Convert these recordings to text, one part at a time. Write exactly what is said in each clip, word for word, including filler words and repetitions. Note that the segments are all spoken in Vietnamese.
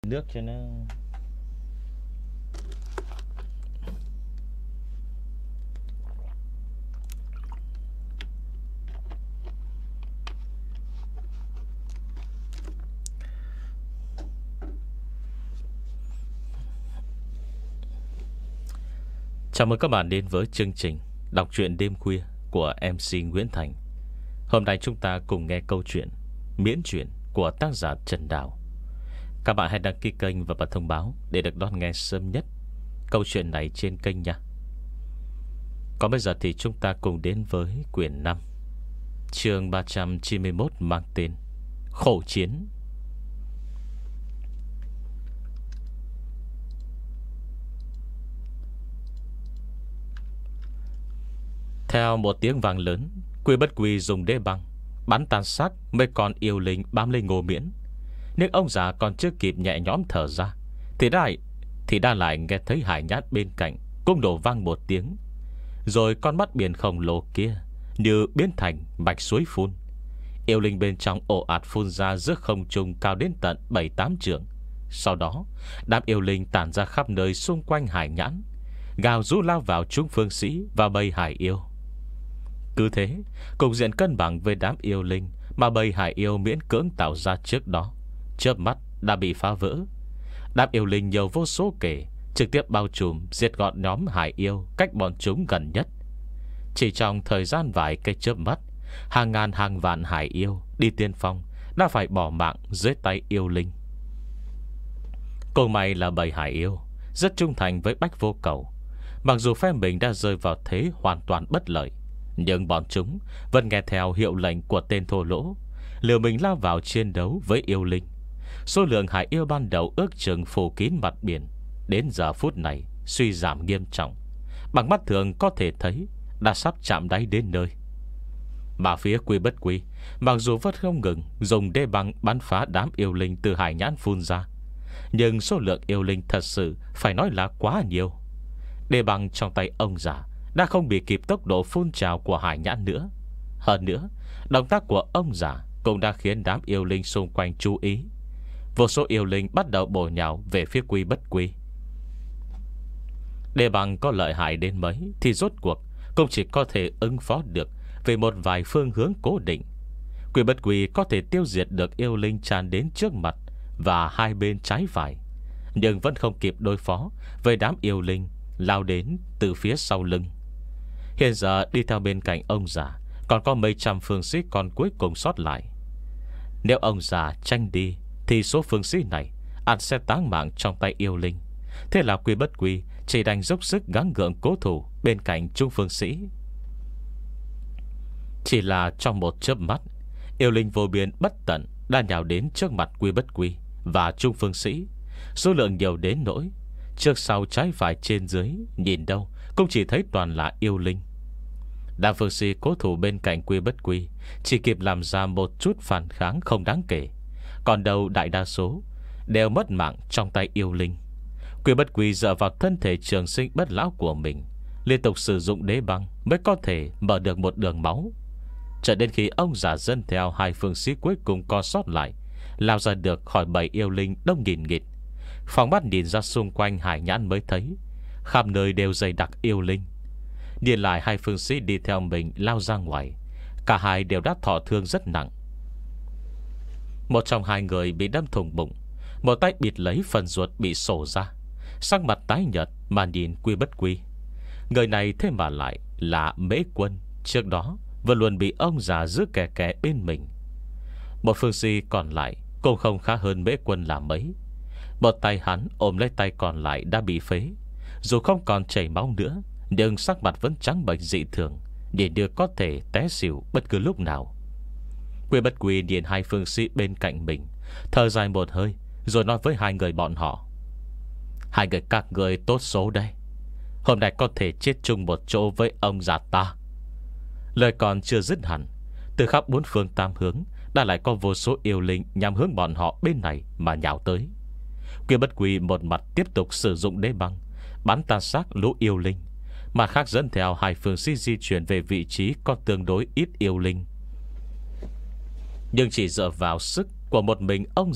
Nước cho nó. Chào mừng các bạn đến với chương trình đọc truyện đêm khuya của em xê Nguyễn Thành. Hôm nay chúng ta cùng nghe câu chuyện miễn truyện của tác giả Trần Đào. Các bạn hãy đăng ký kênh và bật thông báo để được đón nghe sớm nhất câu chuyện này trên kênh nha. Còn bây giờ thì chúng ta cùng đến với quyển năm, chương ba trăm chín mươi mốt, mang tên Khổ Chiến. Theo một tiếng vang lớn, Quy Bất Quy dùng đế băng bắn tan xác mấy con yêu linh bám lên Ngô Miễn. Nhưng ông già còn chưa kịp nhẹ nhõm thở ra Thì đã, thì đã lại nghe thấy Hải Nhát bên cạnh cũng đổ vang một tiếng. Rồi con mắt biển khổng lồ kia như biến thành mạch suối phun. Yêu linh bên trong ồ ạt phun ra giữa không trung cao đến tận bảy tám trượng. Sau đó đám yêu linh tản ra khắp nơi xung quanh Hải Nhãn, gào rú lao vào chúng phương sĩ và bầy hải yêu. Cứ thế, cục diện cân bằng với đám yêu linh mà bầy hải yêu miễn cưỡng tạo ra trước đó chớp mắt đã bị phá vỡ. Đám yêu linh nhiều vô số kể trực tiếp bao trùm diệt gọn nhóm hải yêu cách bọn chúng gần nhất. Chỉ trong thời gian vài cái chớp mắt, hàng ngàn hàng vạn hải yêu đi tiên phong đã phải bỏ mạng dưới tay yêu linh. Cùng may là bầy hải yêu rất trung thành với Bách Vô Cầu. Mặc dù phe mình đã rơi vào thế hoàn toàn bất lợi, nhưng bọn chúng vẫn nghe theo hiệu lệnh của tên thô lỗ, liều mình lao vào chiến đấu với yêu linh. Số lượng hải yêu ban đầu ước chừng phủ kín mặt biển, đến giờ phút này suy giảm nghiêm trọng. Bằng mắt thường có thể thấy đã sắp chạm đáy đến nơi. Mà phía Quy Bất Quy mặc dù vẫn không ngừng dùng đê băng bắn phá đám yêu linh từ Hải Nhãn phun ra, nhưng số lượng yêu linh thật sự phải nói là quá nhiều. Đê băng trong tay ông già đã không bị kịp tốc độ phun trào của Hải Nhãn nữa. Hơn nữa, động tác của ông già cũng đã khiến đám yêu linh xung quanh chú ý. Vô số yêu linh bắt đầu bổ nhào về phía Quy Bất Quy. Đê băng có lợi hại đến mấy thì rốt cuộc cũng chỉ có thể ứng phó được về một vài phương hướng cố định. Quy Bất Quy có thể tiêu diệt được yêu linh tràn đến trước mặt và hai bên trái phải, nhưng vẫn không kịp đối phó với đám yêu linh lao đến từ phía sau lưng. Hiện giờ đi theo bên cạnh ông già còn có mấy trăm phương sĩ còn cuối cùng sót lại. Nếu ông già tranh đi thì số phương sĩ này ăn sẽ táng mạng trong tay yêu linh. Thế là Quy Bất Quy chỉ đành dốc sức gắng gượng cố thủ bên cạnh trung phương sĩ. Chỉ là trong một chớp mắt, yêu linh vô biên bất tận đã nhào đến trước mặt Quy Bất Quy và trung phương sĩ. Số lượng nhiều đến nỗi trước sau trái phải trên dưới nhìn đâu cũng chỉ thấy toàn là yêu linh. Đám phương sĩ cố thủ bên cạnh Quy Bất Quy chỉ kịp làm ra một chút phản kháng không đáng kể, còn đâu đại đa số đều mất mạng trong tay yêu linh. Quy Bất Quy dựa vào thân thể trường sinh bất lão của mình, liên tục sử dụng đế băng mới có thể mở được một đường máu. Cho đến khi ông già dân theo hai phương sĩ cuối cùng còn sót lại lao ra được khỏi bầy yêu linh đông nghìn nghịt, phóng mắt nhìn ra xung quanh Hải Nhãn mới thấy khắp nơi đều dày đặc yêu linh. Nhìn lại hai phương sĩ đi theo mình lao ra ngoài, cả hai đều đã thọ thương rất nặng. Một trong hai người bị đâm thủng bụng, một tay bịt lấy phần ruột bị sổ ra, sắc mặt tái nhợt mà nhìn Quy Bất Quy. Người này thế mà lại là Mễ Quân, trước đó vẫn luôn bị ông già giữ kè kè bên mình. Một phương sĩ còn lại cũng không khá hơn Mễ Quân là mấy. Một tay hắn ôm lấy tay còn lại đã bị phế, dù không còn chảy máu nữa, nhưng sắc mặt vẫn trắng bệch dị thường, nhìn như có thể té xỉu bất cứ lúc nào. Quy Bất Quy nhìn hai phương sĩ bên cạnh mình, thở dài một hơi, rồi nói với hai người bọn họ: hai người các người tốt số đây, hôm nay có thể chết chung một chỗ với ông già ta. Lời còn chưa dứt hẳn, từ khắp bốn phương tám hướng đã lại có vô số yêu linh nhằm hướng bọn họ bên này mà nhào tới. Quy Bất Quy một mặt tiếp tục sử dụng đế băng bắn tan xác lũ yêu linh, mà khác dẫn theo hai phương sĩ di chuyển về vị trí có tương đối ít yêu linh. Nhưng chỉ dựa vào sức của một mình ông già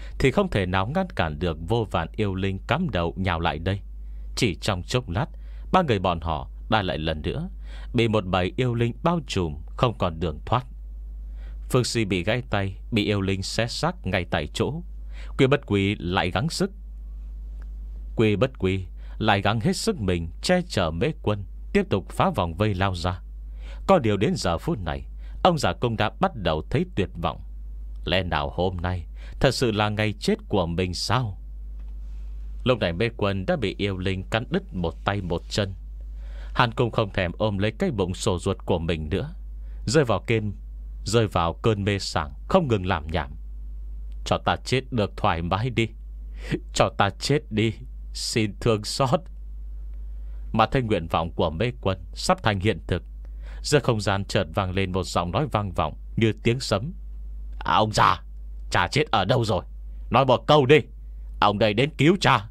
thì không thể nào ngăn cản được vô vàn yêu linh cắm đầu nhào lại đây. Chỉ trong chốc lát, ba người bọn họ đã lại lần nữa bị một bầy yêu linh bao trùm, không còn đường thoát. Phương Si bị gãy tay, bị yêu linh xé xác ngay tại chỗ. Quy Bất Quy lại gắng sức Quy Bất Quy lại gắng hết sức mình che chở Mễ Quân tiếp tục phá vòng vây lao ra. Có điều đến giờ phút này, ông già cũng đã bắt đầu thấy tuyệt vọng. Lẽ nào hôm nay thật sự là ngày chết của mình sao? Lúc này Mễ Quân đã bị yêu linh cắn đứt một tay một chân. Hắn cũng không thèm ôm lấy cái bụng sổ ruột của mình nữa, Rơi vào kênh Rơi vào cơn mê sảng, không ngừng làm nhảm. Cho ta chết được thoải mái đi, cho ta chết đi, xin thương xót. Mà thấy nguyện vọng của Mễ Quân sắp thành hiện thực, giữa không gian chợt vang lên một giọng nói vang vọng như tiếng sấm. À, ông già, cha chết ở đâu rồi? Nói một câu đi, ông đây đến cứu cha.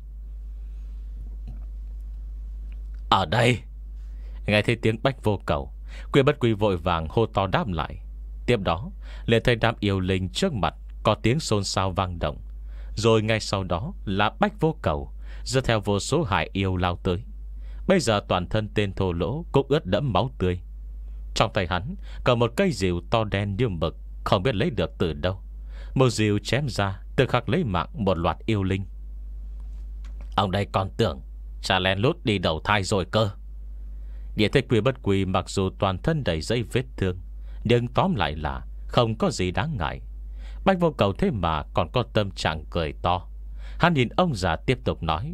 Ở đây. Nghe thấy tiếng Bách Vô Cầu, Quy Bất Quy vội vàng hô to đáp lại. Tiếp đó liền thấy đám yêu linh trước mặt có tiếng xôn xao vang động. Rồi ngay sau đó là Bách Vô Cầu dẫn theo vô số hải yêu lao tới. Bây giờ toàn thân tên thô lỗ cũng ướt đẫm máu tươi. Trong tay hắn còn một cây rìu to đen như mực, không biết lấy được từ đâu. Một rìu chém ra tự khắc lấy mạng một loạt yêu linh. Ông đây còn tưởng cha lén lút đi đầu thai rồi cơ. Địa thế Quy Bất Quy mặc dù toàn thân đầy dây vết thương, nhưng tóm lại là không có gì đáng ngại. Bách Vô Cầu thế mà còn có tâm trạng cười to. Hắn nhìn ông già tiếp tục nói.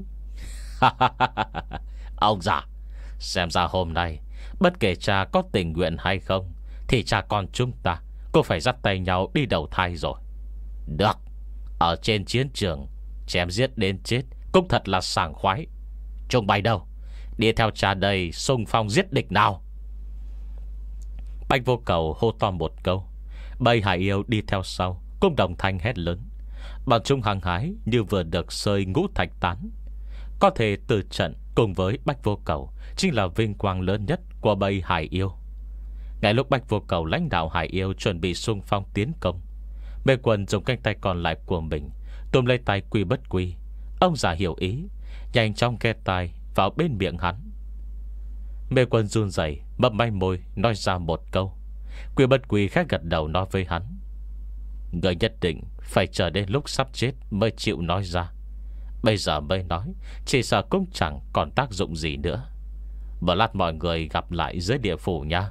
Ông già, xem ra hôm nay bất kể cha có tình nguyện hay không thì cha con chúng ta cũng phải dắt tay nhau đi đầu thai rồi. Được, ở trên chiến trường chém giết đến chết cũng thật là sảng khoái. Chúng bay đâu, đi theo cha đây xung phong giết địch nào. Bách Vô Cầu hô to một câu, bầy hải yêu đi theo sau cũng đồng thanh hét lớn. Bọn chúng hăng hái như vừa được sơi ngũ thạch tán. Có thể từ trận cùng với Bách Vô Cầu chính là vinh quang lớn nhất của bầy hải yêu. Ngay lúc Bách Vô Cầu lãnh đạo hải yêu chuẩn bị xung phong tiến công, Mê Quân dùng cánh tay còn lại của mình túm lấy tay Quy Bất Quy. Ông già hiểu ý, nhanh chóng kê tay vào bên miệng hắn. Mê Quân run rẩy mấp máy môi nói ra một câu. Quy Bất Quy khẽ gật đầu nói với hắn. Người nhất định phải chờ đến lúc sắp chết mới chịu nói ra. Bây giờ mới nói chỉ sợ cũng chẳng còn tác dụng gì nữa. Một lát mọi người gặp lại dưới địa phủ nha.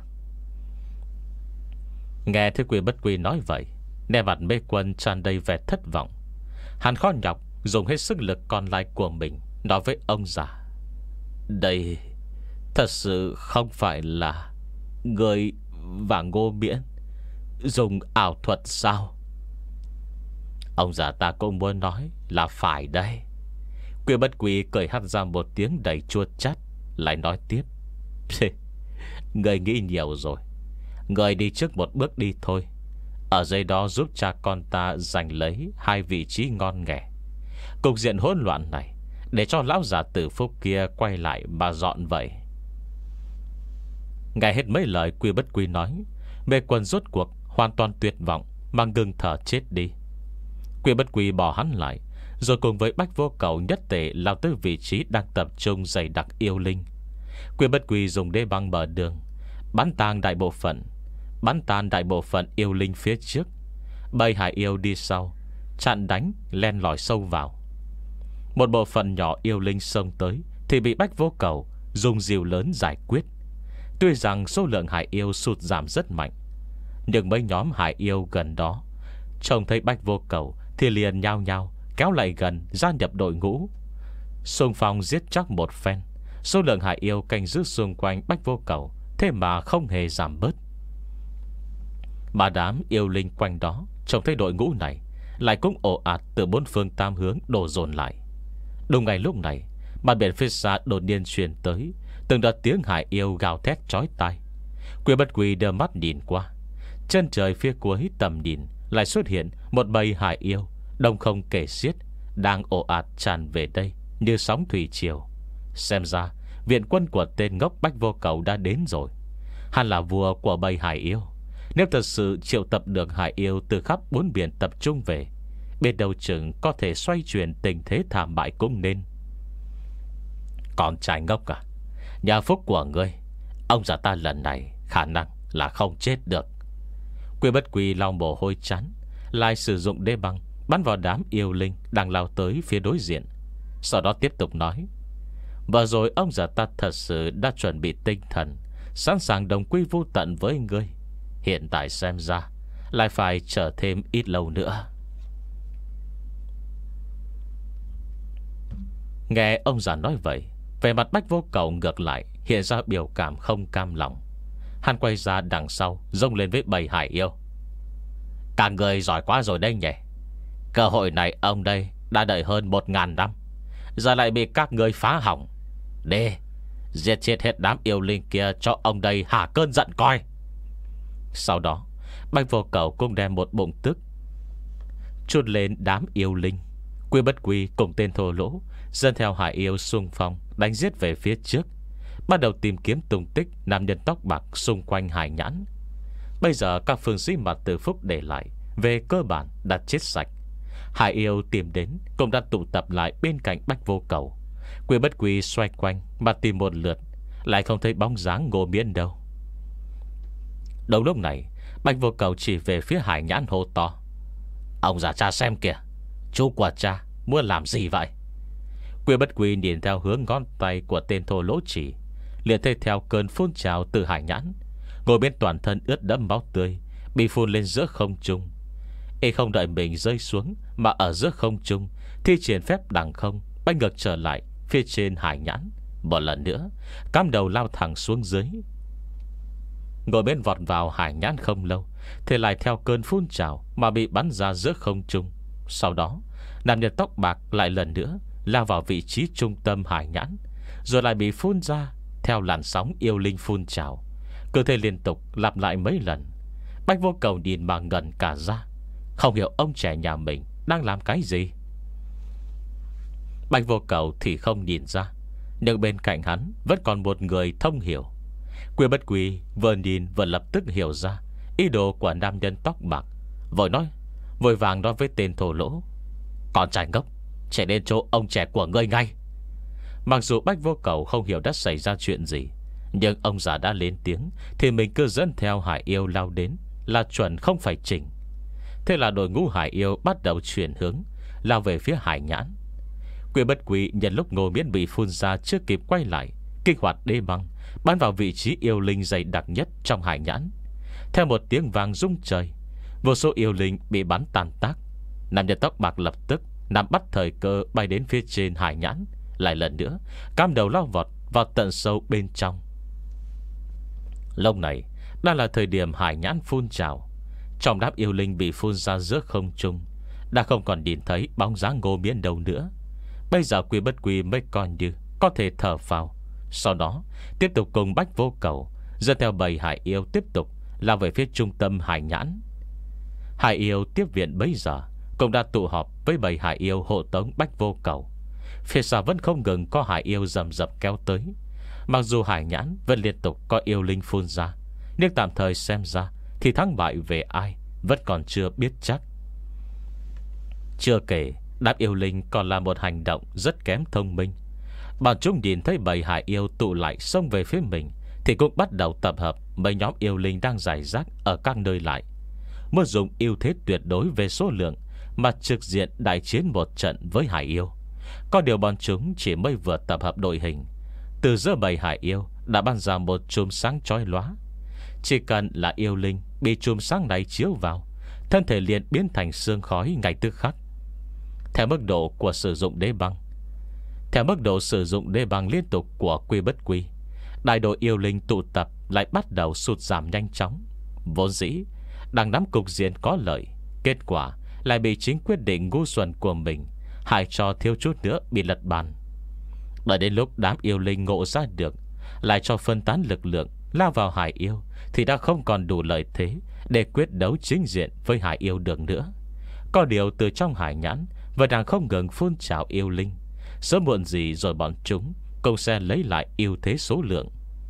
Nghe thấy Quy Bất Quy nói vậy, nét mặt Mê Quân tràn đầy vẻ thất vọng. Hắn khó nhọc dùng hết sức lực còn lại của mình nói với ông già. Đây thật sự không phải là người và Ngô Miễn dùng ảo thuật sao? Ông già ta cũng muốn nói là phải đây. Quy Bất Quy cười hắt ra một tiếng đầy chua chát, lại nói tiếp. Người nghĩ nhiều rồi. Người đi trước một bước đi thôi. Ở dưới đó giúp cha con ta giành lấy hai vị trí ngon nghẻ. Cục diện hỗn loạn này để cho lão già tử phúc kia quay lại mà dọn vậy. Nghe hết mấy lời Quy Bất Quy nói, Mê Quân rốt cuộc hoàn toàn tuyệt vọng mà ngừng thở chết đi. Quy Bất Quy bỏ hắn lại, rồi cùng với Bách Vô Cầu nhất tề lao tới vị trí đang tập trung dày đặc yêu linh. Quy Bất Quy dùng đế băng mở đường, bắn tàn đại bộ phận Bắn tàn đại bộ phận yêu linh phía trước. Bầy hải yêu đi sau, chặn đánh len lỏi sâu vào. Một bộ phận nhỏ yêu linh xông tới thì bị Bách Vô Cầu dùng rìu lớn giải quyết. Tuy rằng số lượng hải yêu sụt giảm rất mạnh, nhưng mấy nhóm hải yêu gần đó trông thấy Bách Vô Cầu thì liền nhao nhao kéo lại gần gia nhập đội ngũ, xung phong giết chắc một phen. Số lượng hải yêu canh giữ xung quanh Bách Vô Cầu thế mà không hề giảm bớt. Mà đám yêu linh quanh đó trông thấy đội ngũ này lại cũng ồ ạt từ bốn phương tám hướng đổ dồn lại. Đúng ngày lúc này, mặt biển phía xa đột nhiên truyền tới từng đợt tiếng hải yêu gào thét chói tai. Quy Bất Quy đưa mắt nhìn qua, chân trời phía cuối tầm nhìn lại xuất hiện một bầy hải yêu đông không kể xiết, đang ồ ạt tràn về đây như sóng thủy triều. Xem ra viện quân của tên ngốc Bách Vô Cầu đã đến rồi. Hắn là vua của bầy hải yêu. Nếu thật sự triệu tập được hải yêu từ khắp bốn biển tập trung về, Biết đâu chừng có thể xoay chuyển tình thế thảm bại cũng nên. Còn trai ngốc à, nhà phúc của ngươi, ông già ta lần này khả năng là không chết được. Quy Bất Quy lau mồ hôi chán, lại sử dụng đế băng bắn vào đám yêu linh đang lao tới phía đối diện. Sau đó tiếp tục nói: vừa rồi ông già ta thật sự đã chuẩn bị tinh thần, sẵn sàng đồng quy vô tận với ngươi. Hiện tại xem ra lại phải chờ thêm ít lâu nữa. Nghe ông già nói vậy, về mặt Bách Vô Cầu ngược lại hiện ra biểu cảm không cam lòng. Hắn quay ra đằng sau, rông lên với bầy hải yêu: các người giỏi quá rồi đây nhỉ. Cơ hội này ông đây đã đợi hơn một ngàn năm, giờ lại bị các người phá hỏng. Đi, giết chết hết đám yêu linh kia cho ông đây hả cơn giận coi. Sau đó Bách Vô Cầu cũng đem một bụng tức trút lên đám yêu linh. Quy Bất Quy cùng tên thô lỗ dân theo hải yêu xung phong đánh giết về phía trước, bắt đầu tìm kiếm tung tích nam nhân tóc bạc xung quanh hải nhãn. Bây giờ các phương sĩ mà Từ Phúc để lại về cơ bản đã chết sạch. Hải yêu tìm đến cũng đã tụ tập lại bên cạnh Bách Vô Cầu. Quy Bất Quy xoay quanh mà tìm một lượt, lại không thấy bóng dáng Ngô Miễn đâu. Đầu lúc này Bách Vô Cầu chỉ về phía hải nhãn hô to: ông già cha xem kìa, chú của cha muốn làm gì vậy? Quy Bất Quy nhìn theo hướng ngón tay của tên thô lỗ chỉ, liền thấy theo cơn phun trào từ hải nhãn, Ngô Miễn toàn thân ướt đẫm máu tươi bị phun lên giữa không trung. Y không đợi mình rơi xuống, mà ở giữa không trung thi triển phép đằng không bay ngược trở lại phía trên hải nhãn. Một lần nữa cắm đầu lao thẳng xuống dưới. Ngồi bên vọt vào hải nhãn không lâu thì lại theo cơn phun trào mà bị bắn ra giữa không trung. Sau đó nam nhân tóc bạc lại lần nữa lao vào vị trí trung tâm hải nhãn, rồi lại bị phun ra theo làn sóng yêu linh phun trào. Cơ thể liên tục lặp lại mấy lần. Bách Vô Cầu nhìn mà ngẩn cả ra, không hiểu ông trẻ nhà mình đang làm cái gì. Bách Vô Cầu thì không nhìn ra, nhưng bên cạnh hắn vẫn còn một người thông hiểu. Quy Bất Quy vừa nhìn vừa lập tức hiểu ra ý đồ của nam nhân tóc bạc, vội nói, vội vàng nói với tên thô lỗ: con trai ngốc, chạy đến chỗ ông trẻ của ngươi ngay. Mặc dù Bách Vô Cầu không hiểu đã xảy ra chuyện gì, nhưng ông già đã lên tiếng thì mình cứ dẫn theo hải yêu lao đến là chuẩn không phải chỉnh. Thế là đội ngũ hải yêu bắt đầu chuyển hướng lao về phía hải nhãn. Quy Bất Quy nhận lúc Ngô Miễn bị phun ra chưa kịp quay lại, kích hoạt đê băng bắn vào vị trí yêu linh dày đặc nhất trong hải nhãn. Theo một tiếng vang rung trời, vô số yêu linh bị bắn tàn tác. Nam nhân tóc bạc lập tức nắm bắt thời cơ bay đến phía trên hải nhãn, lại lần nữa cam đầu lao vọt vào tận sâu bên trong. Lúc này đã là thời điểm hải nhãn phun trào. Trong đám yêu linh bị phun ra giữa không trung đã không còn nhìn thấy bóng dáng Ngô Miễn đâu nữa. Bây giờ Quy Bất Quy mới coi như có thể thở phào. Sau đó tiếp tục cùng Bách Vô Cầu dẫn theo bầy hải yêu tiếp tục lao về phía trung tâm hải nhãn. Hải yêu tiếp viện bấy giờ cũng đã tụ họp với bầy hải yêu hộ tống Bách Vô Cầu. Phía sau vẫn không ngừng có hải yêu rầm rập kéo tới. Mặc dù hải nhãn vẫn liên tục có yêu linh phun ra, nhưng tạm thời xem ra thì thắng bại về ai vẫn còn chưa biết chắc. Chưa kể đám yêu linh còn là một hành động rất kém thông minh. Bọn chúng nhìn thấy bầy hải yêu tụ lại xông về phía mình thì cũng bắt đầu tập hợp mấy nhóm yêu linh đang rải rác ở các nơi lại, muốn dùng ưu thế tuyệt đối về số lượng mà trực diện đại chiến một trận với hải yêu. Có điều bọn chúng chỉ mới vừa tập hợp đội hình, từ giữa bầy hải yêu đã bắn ra một chùm sáng chói lóa. Chỉ cần là yêu linh bị chùm sáng này chiếu vào, thân thể liền biến thành sương khói ngay tức khắc. Theo mức độ của sử dụng đế băng Theo mức độ sử dụng đế băng liên tục của Quy Bất Quy, đại đội yêu linh tụ tập lại bắt đầu sụt giảm nhanh chóng. Vốn dĩ đang nắm cục diện có lợi, kết quả lại bị chính quyết định ngu xuẩn của mình hại cho thiếu chút nữa bị lật bàn. Đợi đến lúc đám yêu linh ngộ ra được, lại cho phân tán lực lượng lao vào hải yêu, thì đã không còn đủ lợi thế để quyết đấu chính diện với hải yêu được nữa. Có điều từ trong hải nhãn vẫn đang không ngừng phun trào yêu linh. Sớm muộn gì rồi bọn chúng cũng sẽ lấy lại ưu thế số lượng.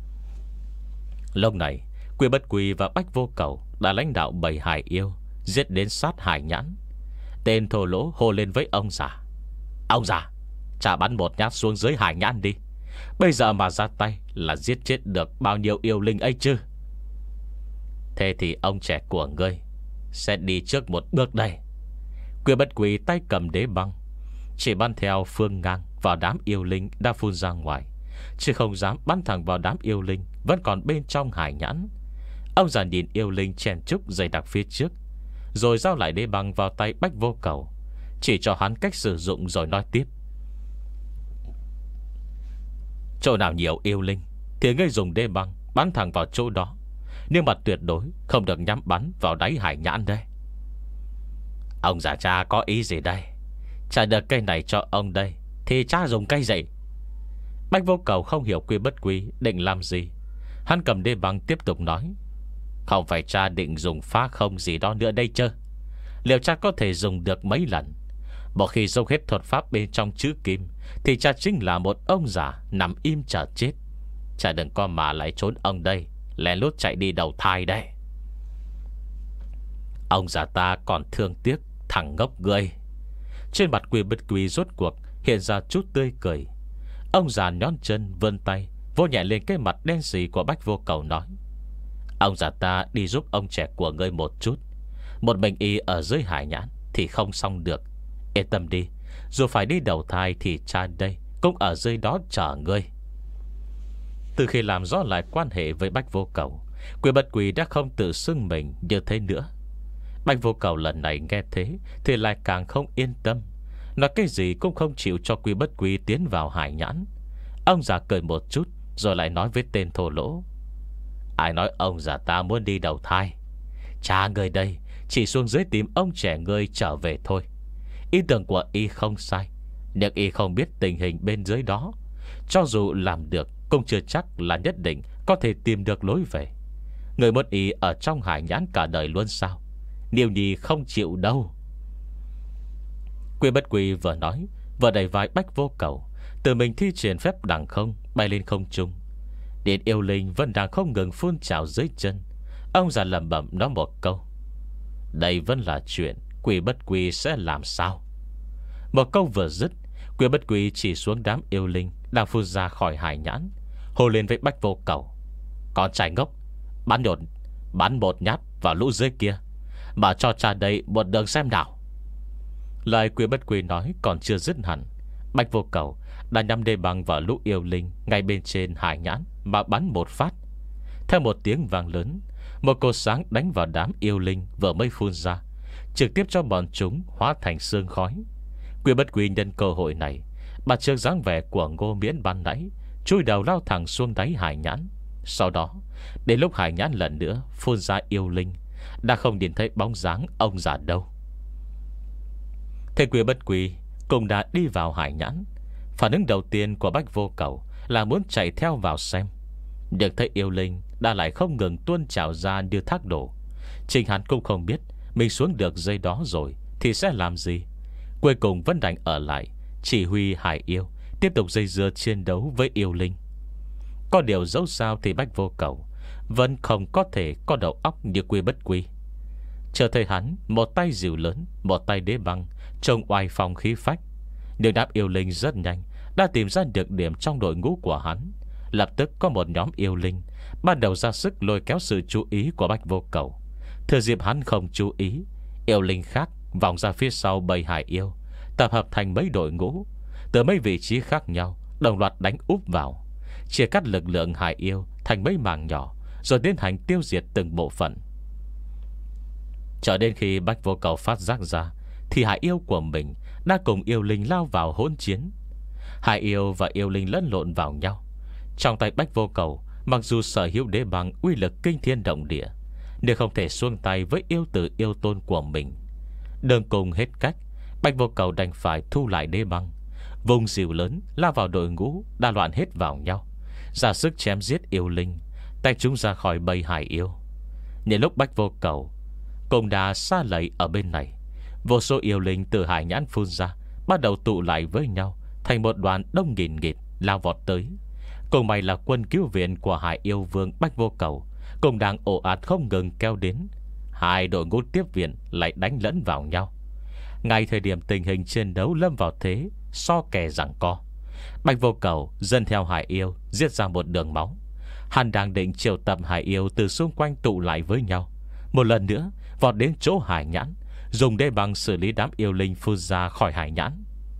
Lúc này Quy Bất Quy và Bách Vô Cầu đã lãnh đạo bầy hải yêu giết đến sát hải nhãn. Tên thô lỗ hô lên với ông già: Ông già, cha bắn một nhát xuống dưới hải nhãn đi. Bây giờ mà ra tay là giết chết được bao nhiêu yêu linh ấy chứ. Thế thì ông trẻ của ngươi sẽ đi trước một bước đây. Quy Bất Quy tay cầm đế băng, chỉ bắn theo phương ngang vào đám yêu linh đã phun ra ngoài, chứ không dám bắn thẳng vào đám yêu linh vẫn còn bên trong hải nhãn. Ông già nhìn yêu linh chen chúc dày đặc phía trước, rồi giao lại đế băng vào tay Bách Vô Cầu, chỉ cho hắn cách sử dụng rồi nói tiếp: Chỗ nào nhiều yêu linh thì ngươi dùng đế băng bắn thẳng vào chỗ đó, nhưng mà tuyệt đối không được nhắm bắn vào đáy hải nhãn đây. Ông già cha có ý gì đây? Trả được cây này cho ông đây thì cha dùng cây gì? Bách Vô Cầu không hiểu Quy Bất Quy định làm gì. Hắn cầm đế băng tiếp tục nói: Không phải cha định dùng phá không gì đó nữa đây chứ? Liệu cha có thể dùng được mấy lần? Một khi dùng hết thuật pháp bên trong chữ kim thì cha chính là một ông già nằm im chờ chết. Cha đừng có mà lại trốn ông đây, lén lút chạy đi đầu thai đây. Ông già ta còn thương tiếc thằng ngốc ngươi. Trên mặt Quy Bất Quy rốt cuộc hiện ra chút tươi cười. Ông già nhón chân vươn tay vỗ nhẹ lên cái mặt đen sì của Bách Vô Cầu, nói: Ông già ta đi giúp ông trẻ của ngươi một chút. Một mình y ở dưới hải nhãn thì không xong được. Yên tâm đi, dù phải đi đầu thai thì cha đây cũng ở dưới đó chờ ngươi. Từ khi làm rõ lại quan hệ với Bách Vô Cầu, Quy Bất Quy đã không tự xưng mình như thế nữa. Bách Vô Cầu lần này nghe thế thì lại càng không yên tâm, nói cái gì cũng không chịu cho Quy Bất Quy tiến vào hải nhãn. Ông già cười một chút rồi lại nói với tên thô lỗ: Ai nói ông già ta muốn đi đầu thai? Cha người đây chỉ xuống dưới tìm ông trẻ ngươi trở về thôi. Ý tưởng của y không sai, nhưng y không biết tình hình bên dưới đó. Cho dù làm được cũng chưa chắc là nhất định có thể tìm được lối về. Người muốn y ở trong hải nhãn cả đời luôn sao? Điều Nhi không chịu đâu. Quy Bất Quy vừa nói vừa đẩy vai Bách Vô Cầu, tự mình thi triển phép đằng không bay lên không trung. Điện yêu linh vẫn đang không ngừng phun trào dưới chân. Ông già lẩm bẩm nói một câu: Đây vẫn là chuyện Quy Bất Quy sẽ làm sao? Một câu vừa dứt, Quy Bất Quy chỉ xuống đám yêu linh đang phun ra khỏi hải nhãn, hô lên với Bách Vô Cầu: Con trai ngốc, bắn nhột bắn một nhát vào lũ dưới kia, mà cho cha đây một đường xem nào. Lời Quy Bất Quy nói còn chưa dứt hẳn, Bách Vô Cầu đã nhắm đê băng vào lũ yêu linh ngay bên trên hải nhãn mà bắn một phát. Theo một tiếng vang lớn, một cột sáng đánh vào đám yêu linh vừa mới phun ra, trực tiếp cho bọn chúng hóa thành sương khói. Quy Bất Quy nhân cơ hội này bà trước dáng vẻ của Ngô Miễn ban nãy, chui đầu lao thẳng xuống đáy hải nhãn. Sau đó đến lúc hải nhãn lần nữa phun ra yêu linh, đã không nhìn thấy bóng dáng ông già đâu. Thế Quy Bất Quy cũng đã đi vào hải nhãn. Phản ứng đầu tiên của Bách Vô Cầu là muốn chạy theo vào xem, nhưng thấy yêu linh đã lại không ngừng tuôn trào ra như thác đổ. Chính hắn cũng không biết mình xuống được dây đó rồi thì sẽ làm gì. Cuối cùng vẫn đành ở lại chỉ huy hải yêu tiếp tục dây dưa chiến đấu với yêu linh. Có điều dẫu sao thì Bách Vô Cầu vẫn không có thể có đầu óc như Quy Bất Quy. Chờ thấy hắn một tay dìu lớn, một tay đế băng, trông oai phong khí phách. Nhưng đám yêu linh rất nhanh đã tìm ra được điểm trong đội ngũ của hắn. Lập tức có một nhóm yêu linh ban đầu ra sức lôi kéo sự chú ý của Bách Vô Cầu. Thừa dịp hắn không chú ý, yêu linh khác vòng ra phía sau bầy hải yêu, tập hợp thành mấy đội ngũ, từ mấy vị trí khác nhau đồng loạt đánh úp vào, chia cắt lực lượng hải yêu thành mấy mảng nhỏ, rồi tiến hành tiêu diệt từng bộ phận. Cho đến khi Bách Vô Cầu phát giác ra thì hải yêu của mình đã cùng yêu linh lao vào hỗn chiến. Hải yêu và yêu linh lẫn lộn vào nhau. Trong tay Bách Vô Cầu mặc dù sở hữu đế băng uy lực kinh thiên động địa, nhưng không thể xuông tay với yêu tử yêu tôn của mình. Đường cùng hết cách, Bách Vô Cầu đành phải thu lại đế băng, vùng dìu lớn lao vào đội ngũ đã loạn hết vào nhau, ra sức chém giết yêu linh, tách chúng ra khỏi bầy hải yêu. Nhân lúc Bách Vô Cầu cùng đã xa lầy ở bên này, vô số yêu linh từ hải nhãn phun ra, bắt đầu tụ lại với nhau thành một đoàn đông nghìn nghịt lao vọt tới. Cùng may là quân cứu viện của hải yêu vương Bách Vô Cầu cũng đang ồ ạt không ngừng kéo đến. Hai đội ngũ tiếp viện lại đánh lẫn vào nhau. Ngay thời điểm tình hình chiến đấu lâm vào thế so kè giằng co, Bạch Vô Cầu dân theo hải yêu giết ra một đường máu. Hắn đang định triệu tập hải yêu từ xung quanh tụ lại với nhau, một lần nữa vọt đến chỗ hải nhãn, dùng đê băng xử lý đám yêu linh phun ra khỏi hải nhãn.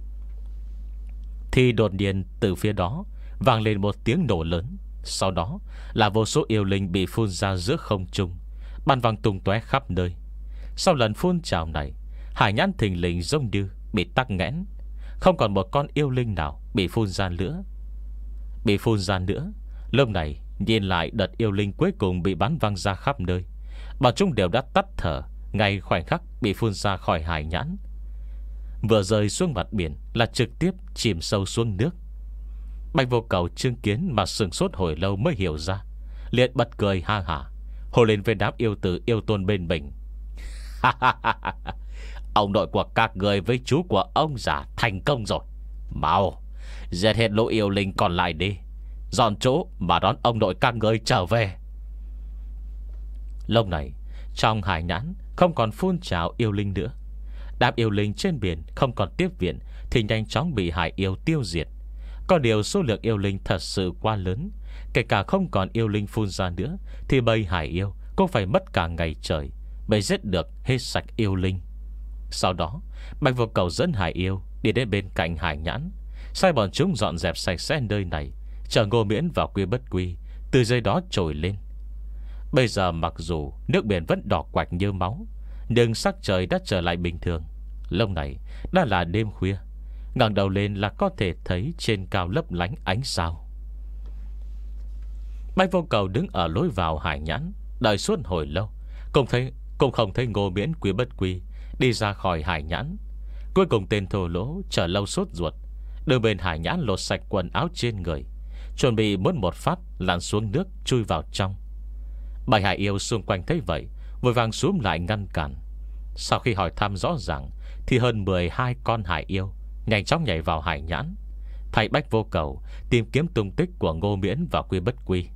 Thì đột nhiên từ phía đó vang lên một tiếng nổ lớn. Sau đó là vô số yêu linh bị phun ra giữa không trung, bắn văng tung tóe khắp nơi. Sau lần phun trào này, hải nhãn thình lình giống như bị tắc nghẽn, không còn một con yêu linh nào bị phun ra nữa. Bị phun ra nữa. Lúc này nhìn lại đợt yêu linh cuối cùng bị bắn văng ra khắp nơi, bọn chúng đều đã tắt thở ngay khoảnh khắc bị phun ra khỏi hải nhãn. Vừa rơi xuống mặt biển là trực tiếp chìm sâu xuống nước. Bạch Vô Cầu chứng kiến mà sừng sốt hồi lâu mới hiểu ra, liền bật cười ha hả, hô lên với đám yêu tử yêu tôn bên mình. Ông nội của các người với chú của ông già thành công rồi. Mau giết hết lũ yêu linh còn lại đi, dọn chỗ mà đón ông nội các người trở về. Lúc này trong hải nhãn không còn phun trào yêu linh nữa. Đám yêu linh trên biển không còn tiếp viện thì nhanh chóng bị hải yêu tiêu diệt. Có điều số lượng yêu linh thật sự quá lớn, kể cả không còn yêu linh phun ra nữa thì bầy hải yêu cũng phải mất cả ngày trời mới giết được hết sạch yêu linh. Sau đó Bạch Vô Cầu dẫn hải yêu đi đến bên cạnh hải nhãn, sai bọn chúng dọn dẹp sạch sẽ nơi này, chờ Ngô Miễn vào Quy Bất Quy từ dưới đó trồi lên. Bây giờ mặc dù nước biển vẫn đỏ quạch như máu, nhưng sắc trời đã trở lại bình thường. Lúc này đã là đêm khuya, ngẩng đầu lên là có thể thấy trên cao lấp lánh ánh sao. Bạch Vô Cầu đứng ở lối vào hải nhãn, đợi suốt hồi lâu cũng thấy cũng không thấy Ngô Miễn Quy Bất Quy đi ra khỏi hải nhãn. Cuối cùng tên thô lỗ chờ lâu sốt ruột, đưa bên hải nhãn lột sạch quần áo trên người, chuẩn bị muốn một phát lặn xuống nước chui vào trong. Bầy hải yêu xung quanh thấy vậy vội vàng xuống lại ngăn cản. Sau khi hỏi thăm rõ ràng thì hơn mười hai con hải yêu nhanh chóng nhảy vào hải nhãn, thay Bạch Vô Cầu tìm kiếm tung tích của Ngô Miễn và Quy Bất Quy.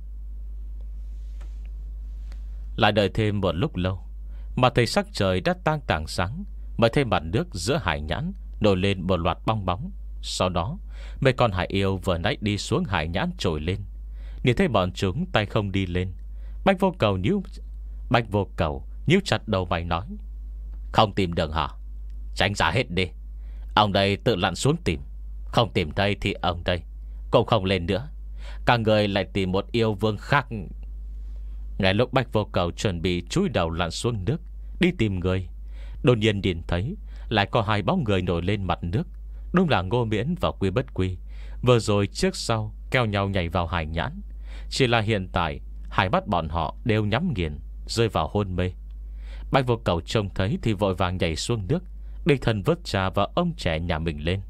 Lại đợi thêm một lúc lâu mà thấy sắc trời đã tang tảng sáng, mới thấy mặt nước giữa hải nhãn nổi lên một loạt bong bóng. Sau đó mấy con hải yêu vừa nãy đi xuống hải nhãn trồi lên, nhìn thấy bọn chúng tay không đi lên. Bạch Vô Cầu nhíu Bạch Vô Cầu nhíu chặt đầu mày nói: Không tìm được hả? Tránh ra hết đi, ông đây tự lặn xuống tìm. Không tìm đây thì ông đây cũng không lên nữa. Cả người lại tìm một yêu vương khác. Ngay lúc Bạch Vô Cầu chuẩn bị chúi đầu lặn xuống nước đi tìm người, đột nhiên nhìn thấy lại có hai bóng người nổi lên mặt nước. Đúng là Ngô Miễn và Quy Bất Quy vừa rồi trước sau keo nhau nhảy vào hải nhãn. Chỉ là hiện tại hai mắt bọn họ đều nhắm nghiền, rơi vào hôn mê. Bạch Vô Cầu trông thấy thì vội vàng nhảy xuống nước, đích thân vớt trà và ông trẻ nhà mình lên.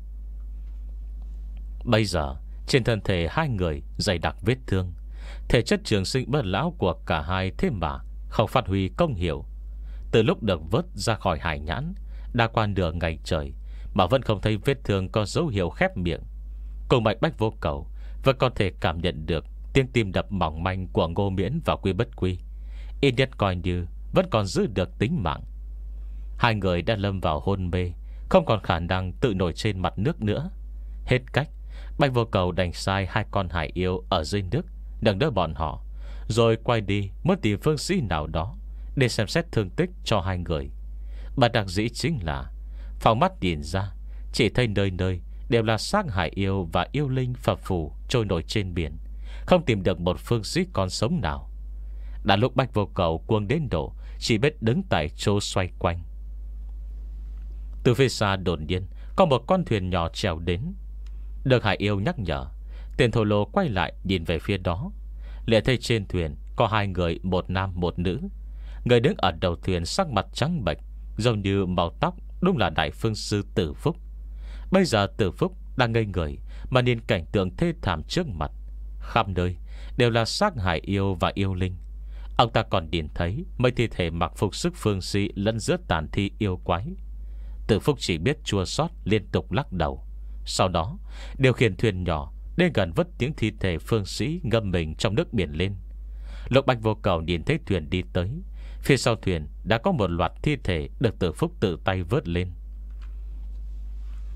Bây giờ trên thân thể hai người dày đặc vết thương, thể chất trường sinh bất lão của cả hai thế mà không phát huy công hiệu. Từ lúc được vớt ra khỏi hải nhãn đã qua nửa ngày trời mà vẫn không thấy vết thương có dấu hiệu khép miệng. Cùng mạch Bạch Vô Cầu vẫn có thể cảm nhận được tiếng tim đập mỏng manh của Ngô Miễn và Quy Bất Quy, ít nhất coi như vẫn còn giữ được tính mạng. Hai người đã lâm vào hôn mê, không còn khả năng tự nổi trên mặt nước nữa. Hết cách, Bạch Vô Cầu đành sai hai con hải yêu ở dưới nước nâng đỡ bọn họ, rồi quay đi muốn tìm phương sĩ nào đó để xem xét thương tích cho hai người. Bất đắc dĩ chính là phóng mắt nhìn ra, chỉ thấy nơi nơi đều là xác hải yêu và yêu linh phập phù trôi nổi trên biển, không tìm được một phương sĩ còn sống nào. Đã lúc Bạch Vô Cầu cuồng đến độ chỉ biết đứng tại chỗ xoay quanh. Từ phía xa đột nhiên có một con thuyền nhỏ trèo đến. Được hải yêu nhắc nhở, tên thổ lô quay lại nhìn về phía đó, liền thấy trên thuyền có hai người, một nam một nữ. Người đứng ở đầu thuyền sắc mặt trắng bệch, giống như màu tóc đúng là đại phương sư Tử Phúc. Bây giờ Tử Phúc đang ngây người mà nhìn cảnh tượng thê thảm trước mặt. Khắp nơi đều là xác hải yêu và yêu linh. Ông ta còn nhìn thấy mấy thi thể mặc phục sức phương sĩ lẫn giữa tàn thi yêu quái. Tử Phúc chỉ biết chua xót liên tục lắc đầu. Sau đó điều khiển thuyền nhỏ đến gần vớt tiếng thi thể phương sĩ ngâm mình trong nước biển lên. Lúc Bạch Vô Cầu nhìn thấy thuyền đi tới, phía sau thuyền đã có một loạt thi thể được Tử Phúc tự tay vớt lên.